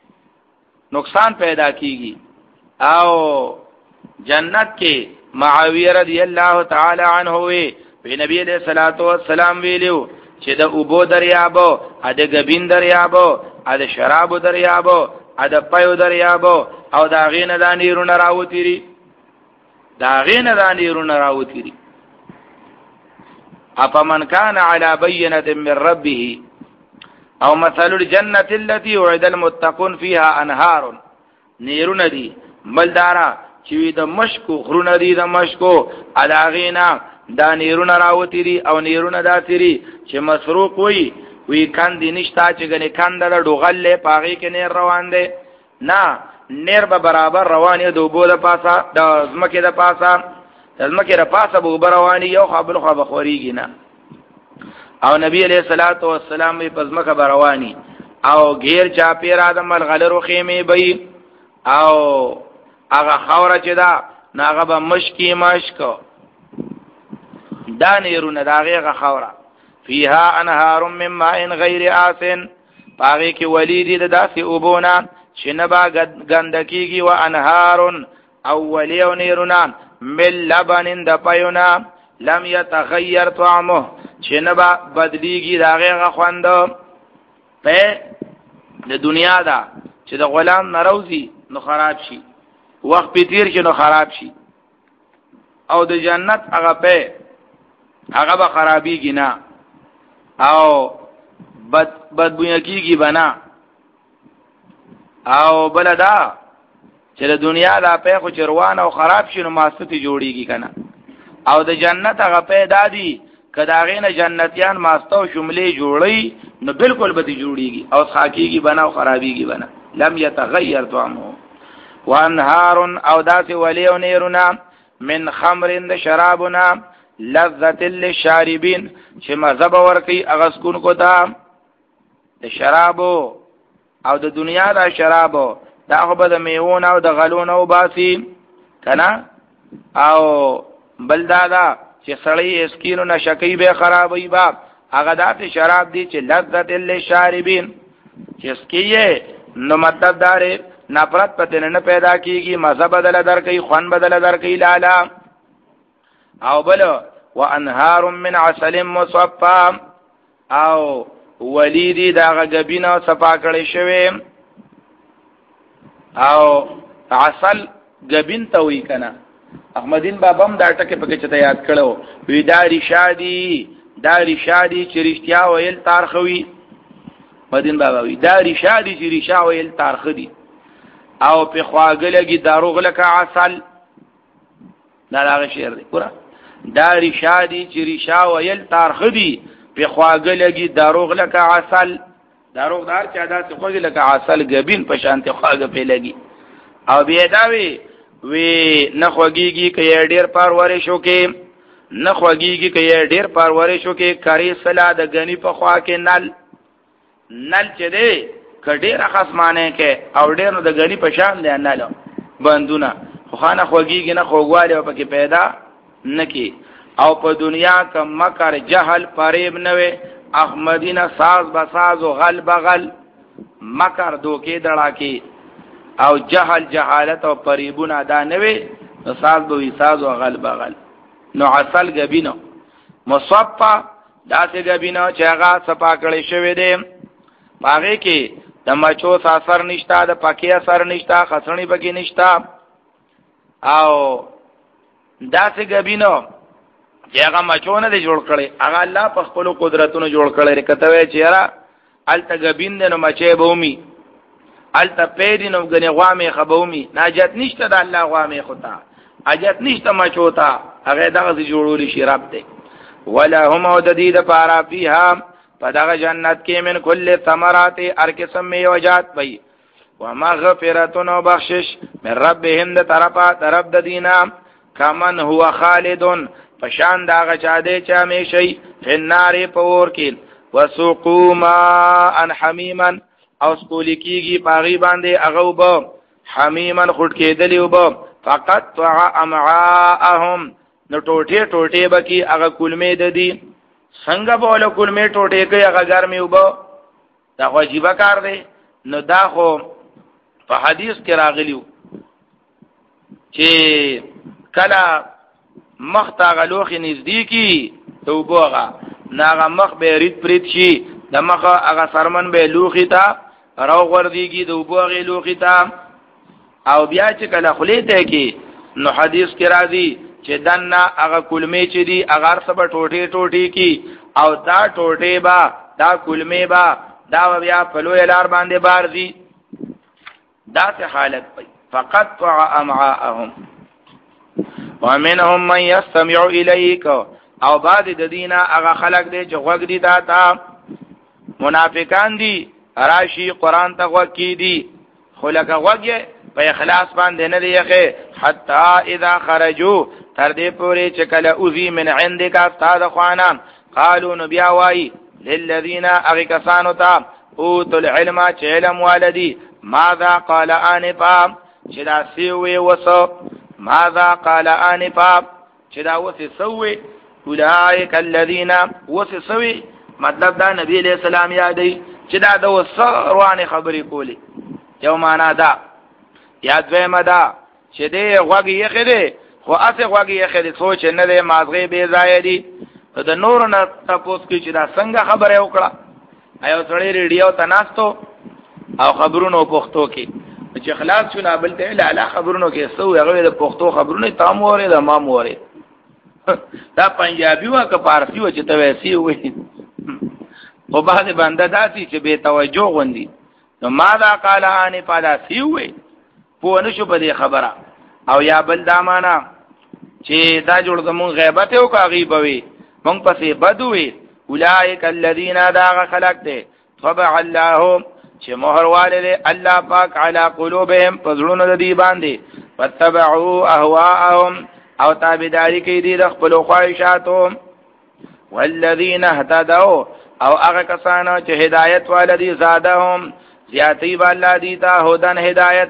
نقصان پیدا کیږي او جنت کې معاویه رضی الله تعالی عنہ وی نبی علیہ الصلوۃ والسلام ویلو چې د اوبو دریابو ا د غبین دریابو ا د شرابو دریابو ا د پيو دریابو او دا غینه د نیرونه راوتیری دا غینه د نیرونه راوتیری اپمن کان علی بینه من ربه او مثل الجنه التي وعد المتقون فيها انهار نیرونه دی ملدارا چې د مشکو غرونه دي د مشکو علاغینا دا نیرونه راوتیری او نیرونه داتیری چې مسروق وي وی کاندې نشتا چې غنې کاند د ډوغلې پاغي کې نه روان دي نه نیر به برابر رواني د وبو د پاسه د زمکه د پاسه د زمکه د پاسه به رواني یو خپل خو بخوريږي نه او نبی علیہ الصلوۃ والسلام په زمکه رواني او غیر چا پیر ادم الغلرو خیمه بي او هغه خوره چې دا ناغه به مشکی مشک دا نیرونه دا هغه خوره فيها انهار من ماء غير آسن پاغه کې ولیدی د داسې اوبونا شنبا غندکیږي و انهار او ولیو نیرونه من لبن د پيونا لم يتغير طعمه شنبا بدلیږي دا هغه خوند په د دنیا دا چې د غلام ناروزی نو خراب شي وخت په تیر کې نو خراب شي او د جنت هغه په هغه به خرابيږي نه او بد بدبویا کیږي بنا او بلدا چې د دنیا دا په خو چروان او خراب شي نو ماستي جوړیږي کنه او د جنت هغه په دادی کداغې نه جنتیان ماستو شملې جوړي نو بالکل به جوړیږي او خاکیږي بنا او خرابيږي بنا لم يتغير طعمه وانهار او داسې ولیو نیرنا من خمر د شرابنا لذت للشاربین چې مذهب ورکی اغسکون کو تا د شرابو او د دنیا د شرابو دا خو به د میوون او د غلون او باسی کنا او بلدادا چې سړی اسکینو نشکی به خرابوي با هغه داسې شراب دی چې لذت للشاربین چې اسکیه نو مطلب دار نفرت پته نه پیدا کیږي مذهب بدل در کوي خوان بدل در کوي لالا او بل وانهار من عسل مصفى او ولیدی دا غبینا صفا کړي شوی او عسل غبین ته وی کنه احمدین بابام دا ټکه پکې چته یاد کړو وی داری شادي داری شادي چې رښتیا ویل تارخوي مدین بابا وی داری شادي چې رښتیا ویل تارخدي او په خواګلګي داروغ لکه عسل دا هغه شعر دی پورا داری شادي چې رښتیا ویل تارخدي په خواګلګي داروغ لکه عسل داروغ دار چې ادا څه خوګي لکه عسل غبین په شانته خواګه په لګي او بیا دا وی وی نخوږیږي کې ډیر پرورې شو کې نخوږیږي کې ډیر پرورې شو کې کاری صلا د غنی په خوا کې نل نل چې دی کډیر خصمانه کې او ډیر نو د غنی په شان دی نل بندونه خو خانه خوږیږي نه خوګواله په کې پیدا نکی او په دنیا کې مکر جهل فریب نه وي احمدینه ساز بساز او غل بغل مکر دوکې دړاکې او جهل جهالت او فریبونه دا نه وي ساز به وي ساز او غل بغل نو عسل غبینو مصفا داسې غبینو چې هغه صفا کړی شوی دی باغې کې د مچو اثر نشتا د پاکي اثر نشتا خسرنی پکې نشتا او داسې غبینو چې هغه مچو نه دی جوړ کړي هغه الله په خپل قدرتونو جوړ کړي کته وی چیرې الته غبین د نو مچې بومي الته پیدي نو غني غوامه خبومي ناجت نشته د الله غوامه خطا اجت نشته مچوتا هغه دغه جوړول شي رب دی ولا هم ودید پارا فيها پدغه جنت کې من کل ثمرات هر قسم میوجات وي ومغفرتون و بخشش من ربهم د طرفا طرف د دینا کمن هو خالدون پشان داغه چا دې چا میشي فنار پور کې وسقوا ماء حمیما او سکولی کیږي پاغي باندې هغه وب حمیمن خټ کېدلی وب فقط طع امعاءهم نو ټوټه ټوټه بکی هغه کلمې د دي څنګه بوله کلمې ټوټه کوي هغه ګرمي وب دا واجب کار دی نو دا خو په حدیث کې راغلیو چې کله مخ تا غلوخي نزدیکی توبوغه ناغه مخ به ریت پریت شي د مخ هغه سرمن به لوخي تا راو غرديږي د وبوغه لوخي تا او بیا چې کله خلیته کې نو حدیث کې راځي چې دنا هغه کلمې چې دي هغه سبا ټوټي ټوټي کی او دا ټوټي با دا کلمې با دا بیا په لوی لار باندې بارځي دا څه حالت وي فقط طع امعاءهم ومنهم من يستمع اليك او بعد د دینه هغه خلق دي چې غوږ دي تا تا منافقان دي راشي قران ته غوږ کی دي خو لکه غوږ په اخلاص باندې نه دی یخه حتا اذا خرجوا تر دې پورې چې کله اوذي من عندك استاد خوانان قالوا نبيا واي للذين اغكسانوا تا اوتل العلم چې علم والدي ماذا قال انفا چې دا سیوي وسو ماذا قال انفا چې دا وسې سوي اولئک الذين وسسوي مطلب دا نبی علیہ السلام یادې چې دا د وسروانه خبرې کولې یو معنا دا یاد وېما دا چې دې غوږی یې خېده خو اسه غوږی یې خېده سوچ نه دې مازغې بے ځای دي د نور نه تاسو کې چې دا څنګه خبره وکړه ایو سړی ریډیو ته ناستو او خبرونو پښتو کې چې خلاص شو نه بل ته لا خبرونو کې سو هغه د پښتو خبرونه تام وره د ما موره دا پنجابي وا که فارسی و چې تویسی وي او بعد بنده داسي چې به توجه غوندي نو ماذا قال ان فلاسي وي په نشو په دې خبره او یا بل دا معنا چې دا جوړ زمون غیبت او کا غیبوي مونږ پسې بدوي اولئک الذين داغ خلقته طبع الله چې مهر والده الله پاک علی قلوبهم پزړونو د دې باندې وتبعوا اهواءهم او تابعداري کوي دي د خپل خواهشاتو والذین اهتدوا او هغه کسانو چې هدایت والدي زادهم زیاتی بالله دي ته هدن هدایت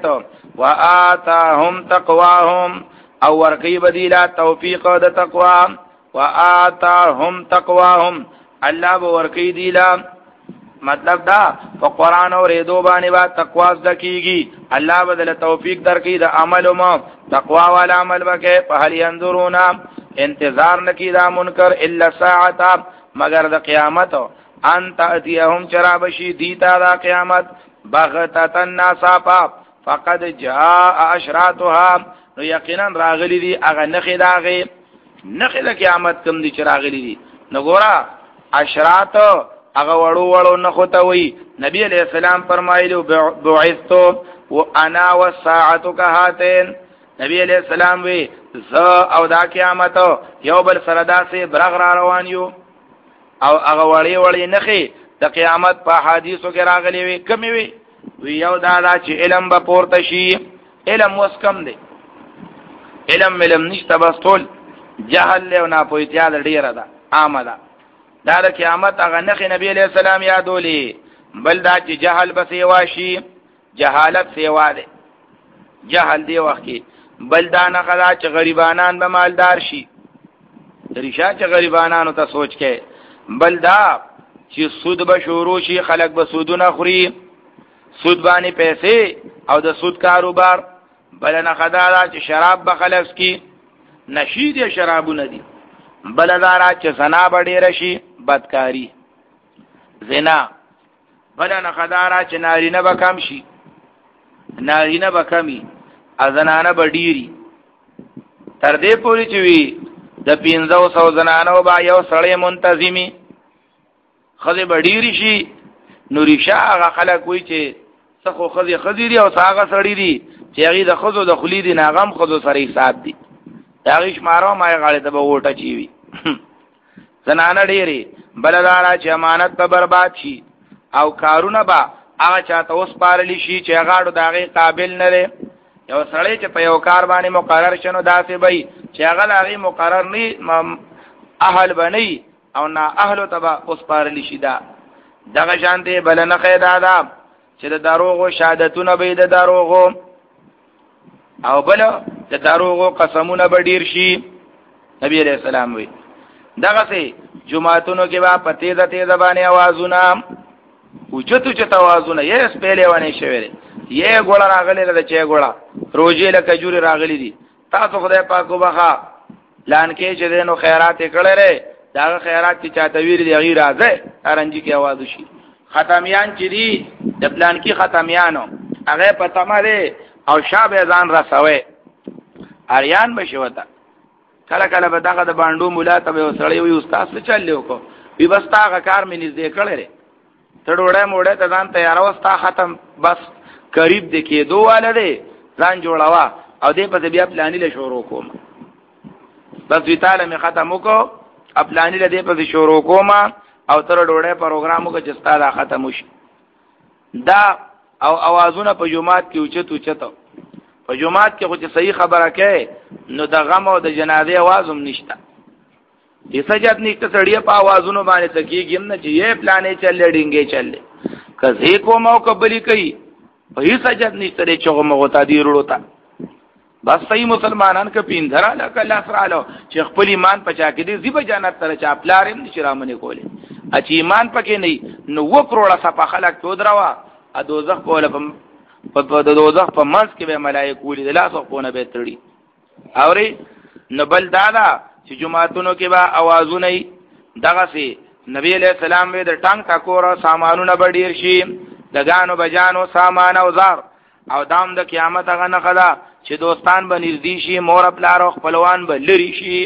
وآتاهم تقواهم او ورقی بدیلا توفیق د تقوا وآتاهم تقواهم الله به ورقی دیلا مطلب دا په قران او ریدو باندې با تقوا زکیږي الله بدل توفیق درکې د عمل مو تقوا والا عمل وکي په هل ينظرون انتظار نکي دا منکر الا ساعه مگر د قیامت ان تاتيهم چرابشي دیتا دا قیامت بغتتن ناصافا فقد جاء اشراطها نو یقینا راغلي دي اغه نخي داغه نخي د قیامت کم دي چراغلي دي نو ګورا اشراط هغه وړو وړو نه خوته وي نبی علیہ السلام فرمایلو بعثتو وانا والساعه كهاتين نبی علیہ السلام وی ز او دا قیامت یو بل سره داسې برغ را روان یو او هغه وړي وړي نخي د قیامت په حدیثو کې راغلي وي کمی وي وی یو دا دا چې علم به پورته شي علم وسکم دی علم علم نشته بس ټول جهل له نه پوهتیا ډیره ده عامه ده دا د قیامت هغه نخي نبی علیہ السلام یادولې بل دا چې جهل به سیوا شي جهالت سیوا ده جهل دی وخت کې بل دا نه خلا چې غریبانان به مالدار شي ریشا چې غریبانانو ته سوچ کې بل دا چې سود به شروع شي خلک به سودونه خوري سود باندې پیسې او د سود کاروبار بل نه خدا چې شراب به خلک کی نشید یا شرابونه دي بل دا چې زنا به ډیر شي بدکاری زنا بل نه خدا چې نارینه به کم شي نارینه به کمی ازنانه به ډیری تر دې پورې چې وي د پنځو سو زنانو با یو سړی منتظمی خزه به ډیری شي نوریشا هغه خلک وي چې څخه خزه خزيري او هغه سړی دي چې هغه د خزو د خلیدي ناغم خزو سره حساب دي هغه شمارو ما غاړه ته به وټه چی وي زنانه ډیری بلدارا چې امانت به برباد شي او کارونه به هغه چاته اوس پارلی شي چې هغه دغه قابل نه لري یو سړی چې په یو کار باندې مقرر شنو داسې وي چې هغه هغه مقرر نه اهل بني او نه اهل تبا اوس پارلی شي دا دغه شان دی بل نه خیدا دا چې د دروغو شهادتونه به د دروغو او بل د دروغو قسمونه به ډیر شي نبی علیہ السلام وی دغه سي جمعهتونو کې با پته د تیز باندې आवाजونه اوچتو چې توازونه یې سپېلې ونه شوي یې ګوړه راغلي د چي ګوړه روزي له کجوري راغلي دي تاسو خدای پاک وبخا لان کې چې دینو خیرات کړه لري دا خیرات چې چاته ویری دی غیر راځي ارنجي کې आवाज وشي ختمیان چې دي د پلان کې ختمیانو هغه پته ماره او شابه ځان رسوي اریان بشوتا کله کله به دغه د باندې مولا ته به سړی وي استاد څه چلیو کو وی بس تا کار مې نږدې کړل ته ډوړې موړې ته ځان تیار وستا ختم بس قریب د کې دوه والده ځان جوړاوا او دې په بیا پلانې له شروع کوم بس ویتاله مې ختم وکړ خپلانی له دې په شروع کوم او تر ډوړې پروګرامو کې چې ستاره ختم شي دا او اوازونه په جمعات کې اوچت اوچت په جمعات کې خو چې صحیح خبره کوي نو د غم او د جنازې आवाज هم نشته چې سجد نشته سړی په आवाजونو باندې تکیږي هم نه چې یې پلانې چلې ډینګې چلې کزه کو مو قبلي کوي په هیڅ سجد نشته چې هغه مغتا دی وروته بس صحیح مسلمانان که پیندرا لکه الله سره چې خپل ایمان پچا کې دي زیبه جنت تر چا پلارم نشي رامنه کوله اچ ایمان پکې نه نو و کروڑه صفه خلق تو دروا ا دوزخ کوله په د دوزخ په منځ کې به ملائکه ولې د لاسو په نه به تړي اوري نو بل دادا چې جمعهتونو کې با आवाजونه دغه سي نبی علیہ السلام به د ټنګ تا کور سامانونه بډیر شي دغانو بجانو سامان او زار او دام د قیامت هغه نه خدا چې دوستان به نږدې شي مور خپل او خپلوان به لري شي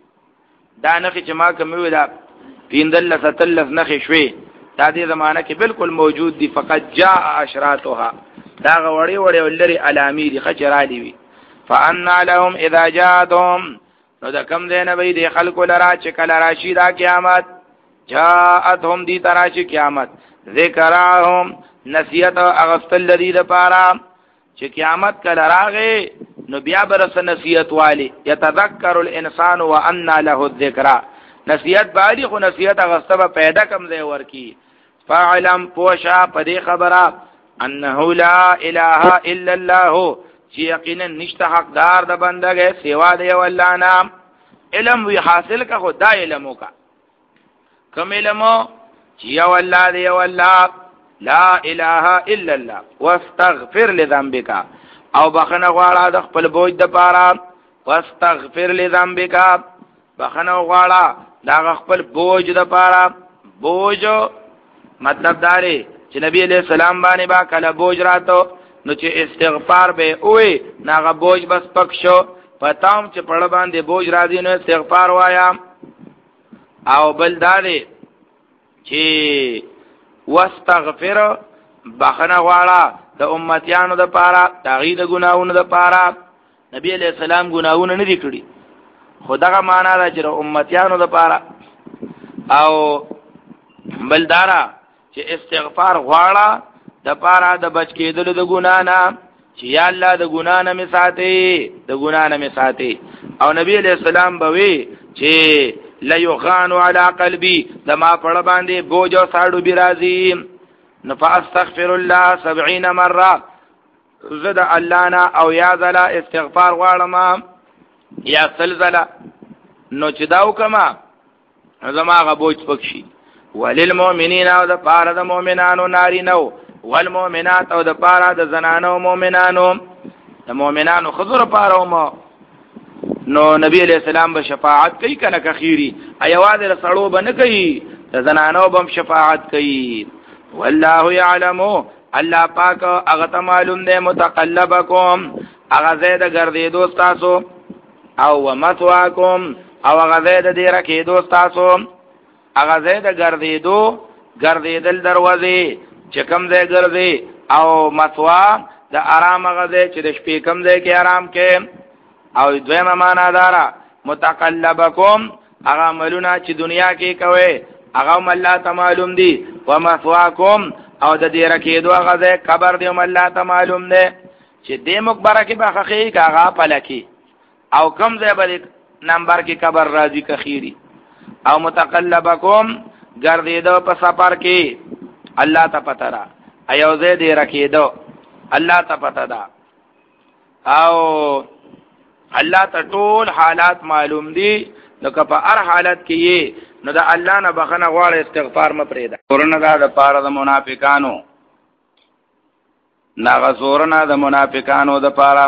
دا نه چې ما کوم ویلا پیندل ستلف نخې شوي دا دې زمانہ کې بالکل موجود دي فقط جاء اشراتها دا غوړي وړي ولري علامې دي خچرالي وي فان لهم اذا جاءتهم نو دا کم دې نه وي د خلکو لرا چې کله راشي دا قیامت جاءتهم دي تراشي قیامت ذکرهم نسیت اغسطل الذي لپاره چې قیامت کله راغې نو بیا برس نصیحت والی یتذکر الانسان وان له الذکر نصیحت باندې خو نصیحت غستبه پیدا کم دی ورکی فعلم پوشا پدې خبره انه لا اله الا الله چې یقینا نشته حقدار د بندګۍ سوا دی والله نام علم وی حاصل کا خدا علمو کا کم علمو چې والله دی والله لا اله الا الله واستغفر لذنبك او بخنه غواړه د خپل بوج د پاره واستغفر لذنبك بخنه غواړه دا خپل بوج د پاره بوج مطلب داري چې نبی عليه السلام باندې با کله بوج راتو نو چې استغفار به وې ناغه بوج بس پک شو پتاوم چې پړ باندې بوج راځي نو استغفار وایا او بل داري چې واستغفر بخنه غواړه د امتیانو د پاره تغید ګناہوں د پاره نبی علیہ السلام ګناہوں نه دي کړی خدغه معنا دا چې امتیانو د پاره او بلدارا چې استغفار غواړه د پاره د بچ کېدل د ګنا نه چې یا الله د ګنا نه می ساتي د ګنا نه می ساتي او نبی علیہ السلام بوي چې لا یغان علی قلبی دما پړ باندې بوج او ساړو بیرازی نفاستغفر الله سبعین مره زد الله او یا زلا استغفار غواړم یا سلزلا نو چې داو کما زما غبوج پکشي وللمؤمنین او د پاره د مؤمنانو ناری نو والمؤمنات او د پاره د زنانو مؤمنانو د مؤمنانو خضر پاره مو نو نبی علیہ السلام به شفاعت کوي کنه کخيري ایواز له سړو بنه کوي د زنانو بم شفاعت کوي والله يعلم الله پاک هغه ته معلوم دی متقلبکم هغه زید ګرځیدو تاسو او ومثواکم او هغه زید دی رکیدو تاسو هغه زید ګرځیدو ګرځیدل دروازه چې کوم ځای ګرځي او مثوا د آرام غزه چې د شپې کوم ځای کې آرام کې او دویمه معنا دارا متقلبکم هغه عملونه چې دنیا کې کوي هغه الله تعالی معلوم دي ومثواکم او د دې رکیدو غزه قبر دی الله تعالی معلوم دي چې دې مقبره کې به خخې کاغه پلکی او کم ځای به نمبر کې قبر راځي کخيري او متقلبکم ګرځیدو په سفر کې الله ته پته را ایو ځای دې رکیدو الله ته پته ده او الله ته ټول حالات معلوم دي نو که په هر حالت کې یې نو د الله نه بخنه غواړي استغفار م پرېدا ورنه دا د پاره د منافقانو ناغه زورنا د منافقانو د پاره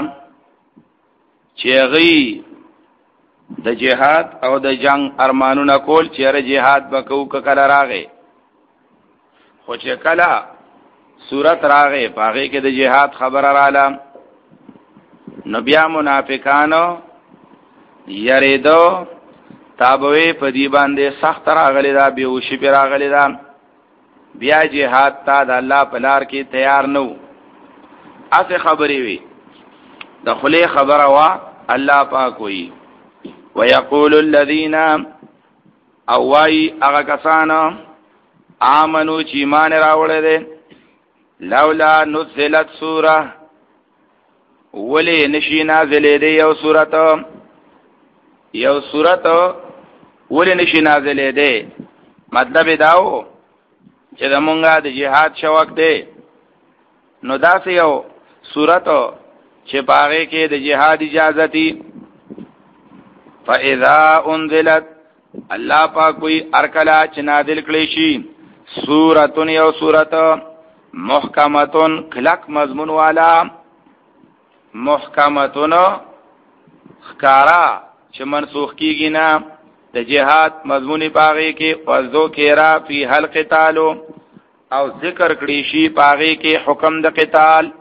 چې غي د جهاد او د جنگ ارمانونه کول چې جهاد وکاو کله راغې خو چې کله صورت راغې پاغه کې د جهاد خبر رااله نو بیا منافقانو یریدو تابوی په دی باندې سخت راغلی دا بیوشي پر راغلی دا بیا جهاد تا د الله په لار کې تیار نو اسه خبرې وي د خله خبره وا الله پاک وي ويقول الذين او واي هغه کسانو امنو چې ایمان راوړل دي لولا نزلت سوره ولی نشی نازلې دی یو سورت یو سورت ولی نشی نازلې دی مطلب داو چې د مونږه د جهاد شوق دی نو داسې یو سورت چې پاره کې د جهاد اجازه دي فاذا انزلت الله پاک وی ارکلا چې نازل کړي شي سورتون یو سورت محکمتون کلک مضمون والا محکمتون خکارا چې منسوخ کیږي نه د جهاد مضمون پاغي کې وذو کیرا فی حل قتال او ذکر کړي شي پاغي کې حکم د قتال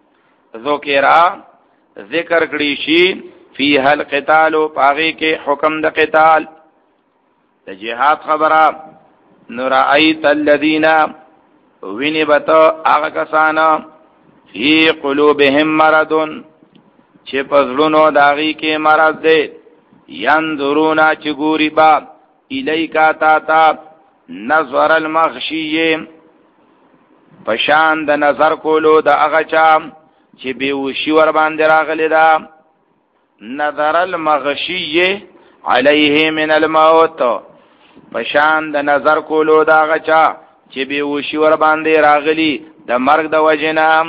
ذکرا ذکر کړي شي فی حل قتال پاغي کې حکم د قتال د جهاد خبره نور ایت الذین وینبت هغه کسان فی قلوبهم مرض چې پزړونو داغي کې مرض دی ینظرونا چې ګوري با الیکا تا تا نظر المغشی پشان د نظر کولو د هغه چا چې بیوشي ور باندې راغلی دا نظر المغشی علیه من الموت پشان د نظر کولو د هغه چا چې بیوشي ور باندې راغلی د مرګ د وجنا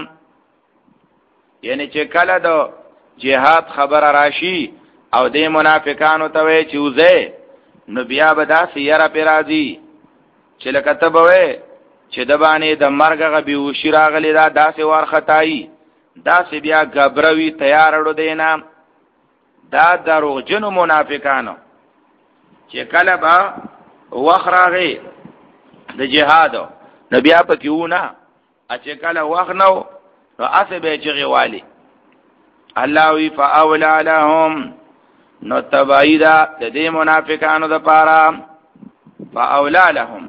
یعنی چې کله د جهاد خبر راشي او د منافقانو ته وی چې وزه نو بیا به داسې یاره پې راځي چې لکه ته به وی چې د باندې د مرګ هغه بیهوشي راغلی دا داسې وارختایي داسې بیا ګبروي تیار اړو دی نه دا دروغجنو منافقانو چې کله به وخت راغی د جهادو نو بیا پکې وونه چې کله وخت نو نو هسې به یې چغې والي الله وی فاولا لهم نو تبعی دا د دې منافقانو د پاره فاولا لهم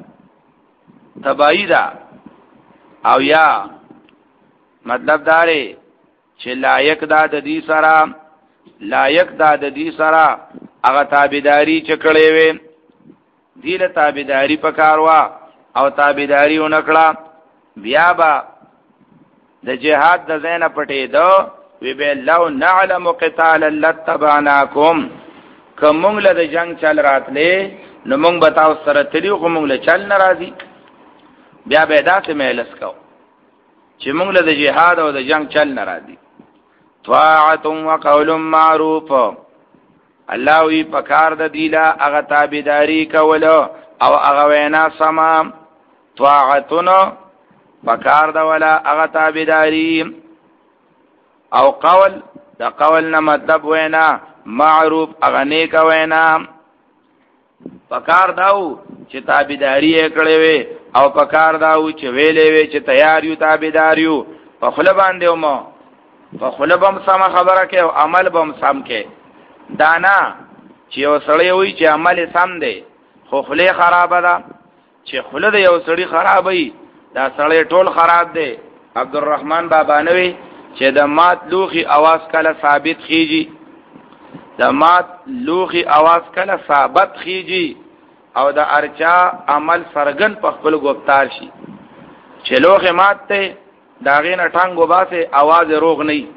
تبعی دا او یا مطلب داره چې لایق دا د دې سره لایق دا د دې سره هغه تابعداري چې کړې وي دې له تابعداري پکاروا او تابعداري ونکړه بیا با د جهاد د زینه پټې دو وی به لو نعلم قتالا لتبعناکم کومنګ له د جنگ چل راتلې نو مونږ بتاو سره تلیو کومنګ له چل ناراضي بیا به داسې مهلس کو چې مونږ له د جهاد او د جنگ چل ناراضي طاعت و قول معروف الله وی پکار د دیلا هغه تابعداري کولو او هغه وینا سما طاعتنا پکار د ولا هغه تابعداري او قول دا قول نه مطلب وینا معروف هغه نیک وینا پکار داو چې تابعداري کړې وي او پکار داو چې ویلې وي چې تیار یو تابعداریو په خپل باندې ومو په خپل بم سم خبره کې او عمل بم سم کې دانا چې یو سړی وي چې عمل سم دی خو خله خراب ده چې خله د یو سړی خرابې دا سړی ټول خراب دی عبدالرحمن بابا نوې چې د مات لوخي आवाज کله ثابت خيږي د مات لوخي आवाज کله ثابت خيږي او د ارچا عمل سرګن په خپل گفتار شي چې لوخي مات ته داغې نه ټنګو باسه आवाज روغ نه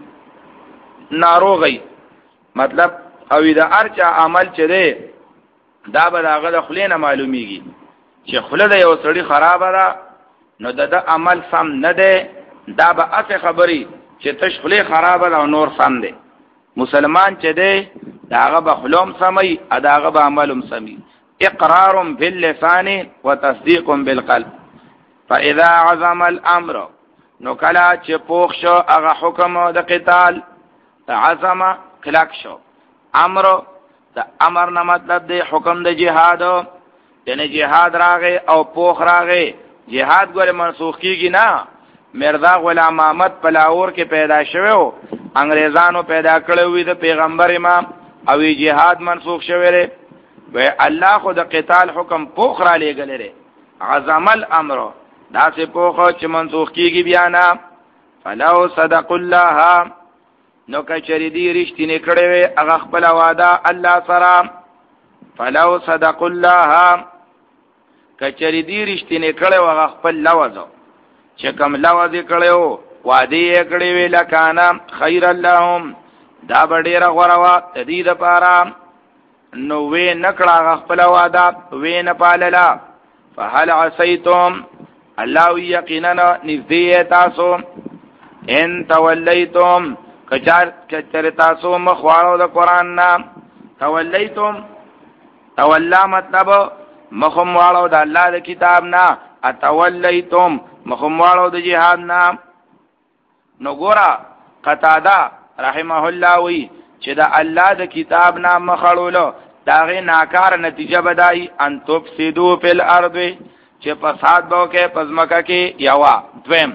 ناروغي مطلب او د ارچا عمل چې دی دا به داغه د خلینو معلومیږي چې خله د یو سړی خراب ده نو د عمل سم نه دی دا به اته خبري چې تشخله خراب او نور سم دی مسلمان چې دی داغه بخلوم سمي اداغه به عملم سمي اقرار باللسان وتصديق بالقلب فاذا عزم الامر نو کلا چې پوښ شو هغه حکم د قتال عزم کلک شو امر د امر نه مطلب دی حکم د جهاد یعنی جهاد راغې او پوښ راغې جهاد ګوره منسوخ کیږي نه مرزا غلام احمد پلاور کې پیدا شوه انګريزانو پیدا کړو وي د پیغمبر امام او جهاد منسوخ شوه لري و الله خو د قتال حکم پوخ را لګل لري عظم الامر دا سه پوخ چې منسوخ کیږي بیا نه فلو صدق الله نو کچری دی رښتینه کړي وي هغه خپل وعده الله سره فلو صدق الله کچری دی رښتینه کړي هغه خپل لوځو چې کوم لوځ کړو وعده کړی وی لکانا خیر لهم دا ډیر غوروا تدید پارا نو وی نکړه خپل وعده وی نه پاللا فهل عسیتم الله یقینا نذی تاسو ان تولیتم کچار کچر تاسو مخواړو د قران نام تولیتم تولا مطلب مخم واړو د الله د کتاب نه اتولیتم مخم واړو د جهاد نام نو ګورا قتاده رحمه الله وی چې د الله د کتاب نام مخړولو داغه ناکار نتیجه بدای ان تفسدوا فی الارض چې فساد بو کې پزماکه کې یوا دویم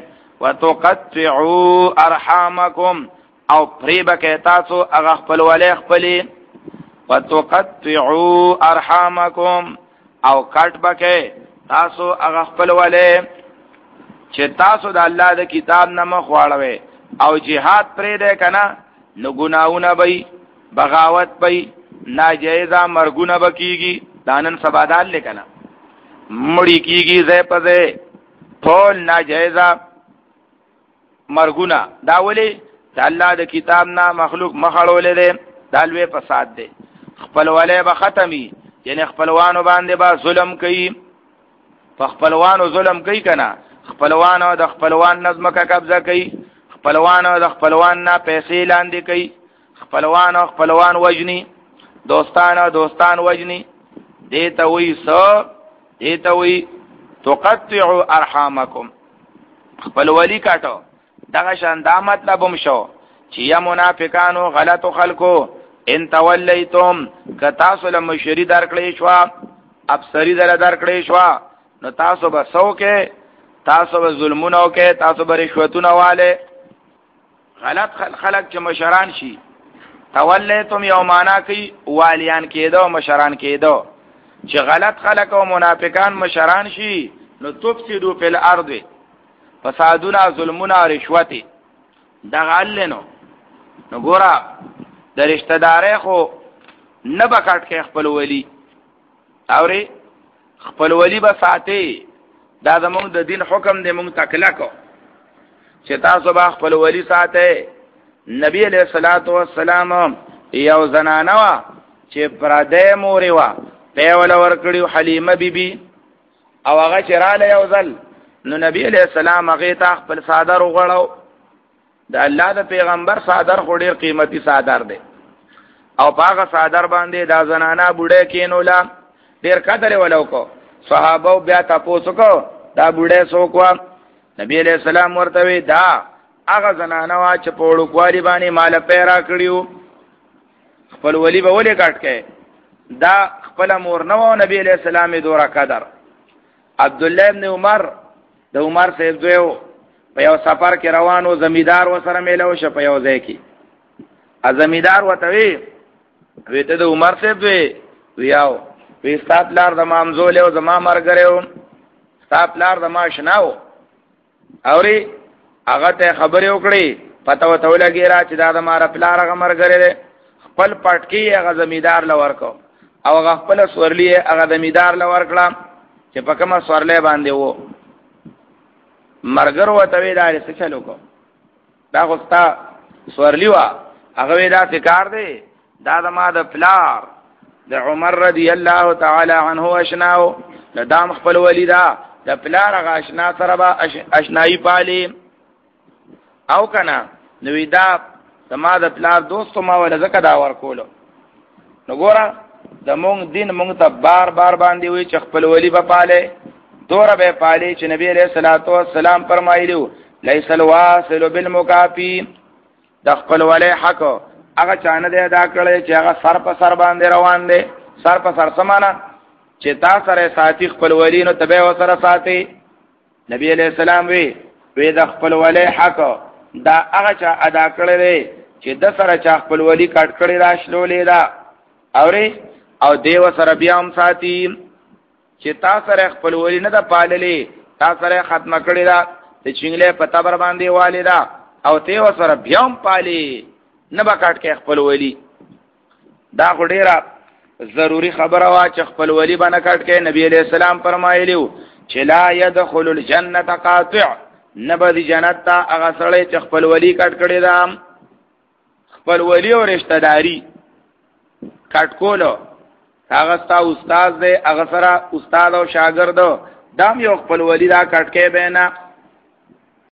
وتقطعوا ارحامکم او پریب کې تاسو هغه خپل ولې خپلې وتقطعوا ارحامکم او کټ بکې تاسو هغه خپل ولې چې تاسو د الله د کتاب نه مخ واړوي او jihad پرې ده کنه نو ګناونه بې بغاوت بې ناجیزه مرګونه بکیږي دانن سبادال لیکنه مړی کیږي زې پځه ټول ناجیزه مرګونه دا ولي د الله د کتاب نه مخلوق مخړولې ده دالوي فساد ده خپل ولې به ختمي یعنی خپلوانو باندې با ظلم کوي په خپلوانو ظلم کوي کنه خپلوانو د خپلوان نظم کا قبضه کوي خپلوانو د خپلوان نه پیسې لاندې کوي خپلوانو خپلوان وجني دوستانو دوستان وجني دیتا وی سو دیتا وی تقطعوا ارحامکم خپل ولی کاټو دغه شان دا مطلب هم شو چې یا منافقانو غلط خلکو ان تولیتم ک تاسو له مشری درکړې شو افسری در درکړې شو نو تاسو به سو کې تاسو به ظلمونه وکې تاسو به رشوتونه والے غلط خلق چې مشران شي تولیتم یو معنا کوي والیان کېدو مشران کېدو چې غلط خلق او منافقان مشران شي نو تفسدوا فی الارض فسادونه ظلمونه رشوت دغه علنو نو ګورا د رشتہ دارې خو نه بکټ کې خپل ولی اوري خپل ولی به ساتي دا زموږ د دین حکم دی موږ تکلکو چې تاسو به خپل ولی ساتي نبی علیہ الصلوۃ والسلام یو زنانه وا چې پردې موري وا په ول ورکړیو حلیمه بیبي او هغه چراله یو ځل نو نبی علیہ السلام هغه ته خپل صادر وغړاو د الله د پیغمبر صادر خو ډیر قیمتي صادر دی او پاغه صادر باندې دا زنانه بوډه کینولا ډیر قدر ولو کو صحابه بیا تاسو کو دا بوډه سوکوا نبی علیہ السلام ورته وی دا هغه زنانه وا چې په وړوکوالي باندې مال پیرا کړیو خپل ولی به ولې کټ کې دا خپل مور نو نبی علیہ السلام دورا قدر عبد الله ابن عمر د عمر صاحب دویو په یو سفر کې روانو زمیدار وسره میلو ش په یو ځای کې ا زمیدار وته وی وی ته د عمر صاحب دوی ویاو وی ستاپلار د مامزول او زما مرګره ستاپلار د ما شناو اوري هغه ته خبرې وکړي پته وته ولګی را چې دا د مار پلار هغه مرګره خپل پټکی هغه زمیدار لور کو او هغه خپل سورلی هغه زمیدار لور کړه چې په کومه سورلې باندې وو مرګر وته وی دا څه چلو کو دا غوستا سورلی وا هغه وی دا فکر دی دا د ما د پلار د عمر رضی الله تعالی عنه اشناو لدام خپل ولیدا د پلار هغه اشنا سره با اشنایی پالي او کنا نو دا زما د پلار دوستو ما ول زکه دا ور کولو نو ګورا د مونږ دین مونږ ته بار بار باندې وی چې خپل ولی په پاله دور به پاله چې نبی علیہ الصلوۃ والسلام فرمایلیو لیس الواصل بالمکافی د خپل ولی حق هغه چانه دی ادا کړی چې هغه سر په سر باندې روان دی سر په سر سمانه چې تا سره ساتي خپل ولی نو تبه وسره ساتي نبی علیہ السلام وی وی د خپل ولی حق دا هغه چا ادا کړی دی چې د سره چا خپل ولی کټ کړی راشلولې دا اوري او دیو سره بیا هم ساتي چې تا سره خپل ولی نه د پاللې تا سره ختمه کړی دا د چنګلې پتا بر باندې والدا او ته سره بیا هم پالي نه بکټ کې خپل ولی دا غډیرا ضروری خبره وا چې خپل ولی باندې کټ کې نبی علیہ السلام فرمایلیو چې لا يدخل الجنه قاطع نبدی جنت تا هغه سړی چې خپل ولی کټ کړی دا خپل ولی او رشتہ داری کټ کولو هغه ستا استاد دی هغه سره استاد او شاګرد دام یو خپل ولی دا کټ کې بینا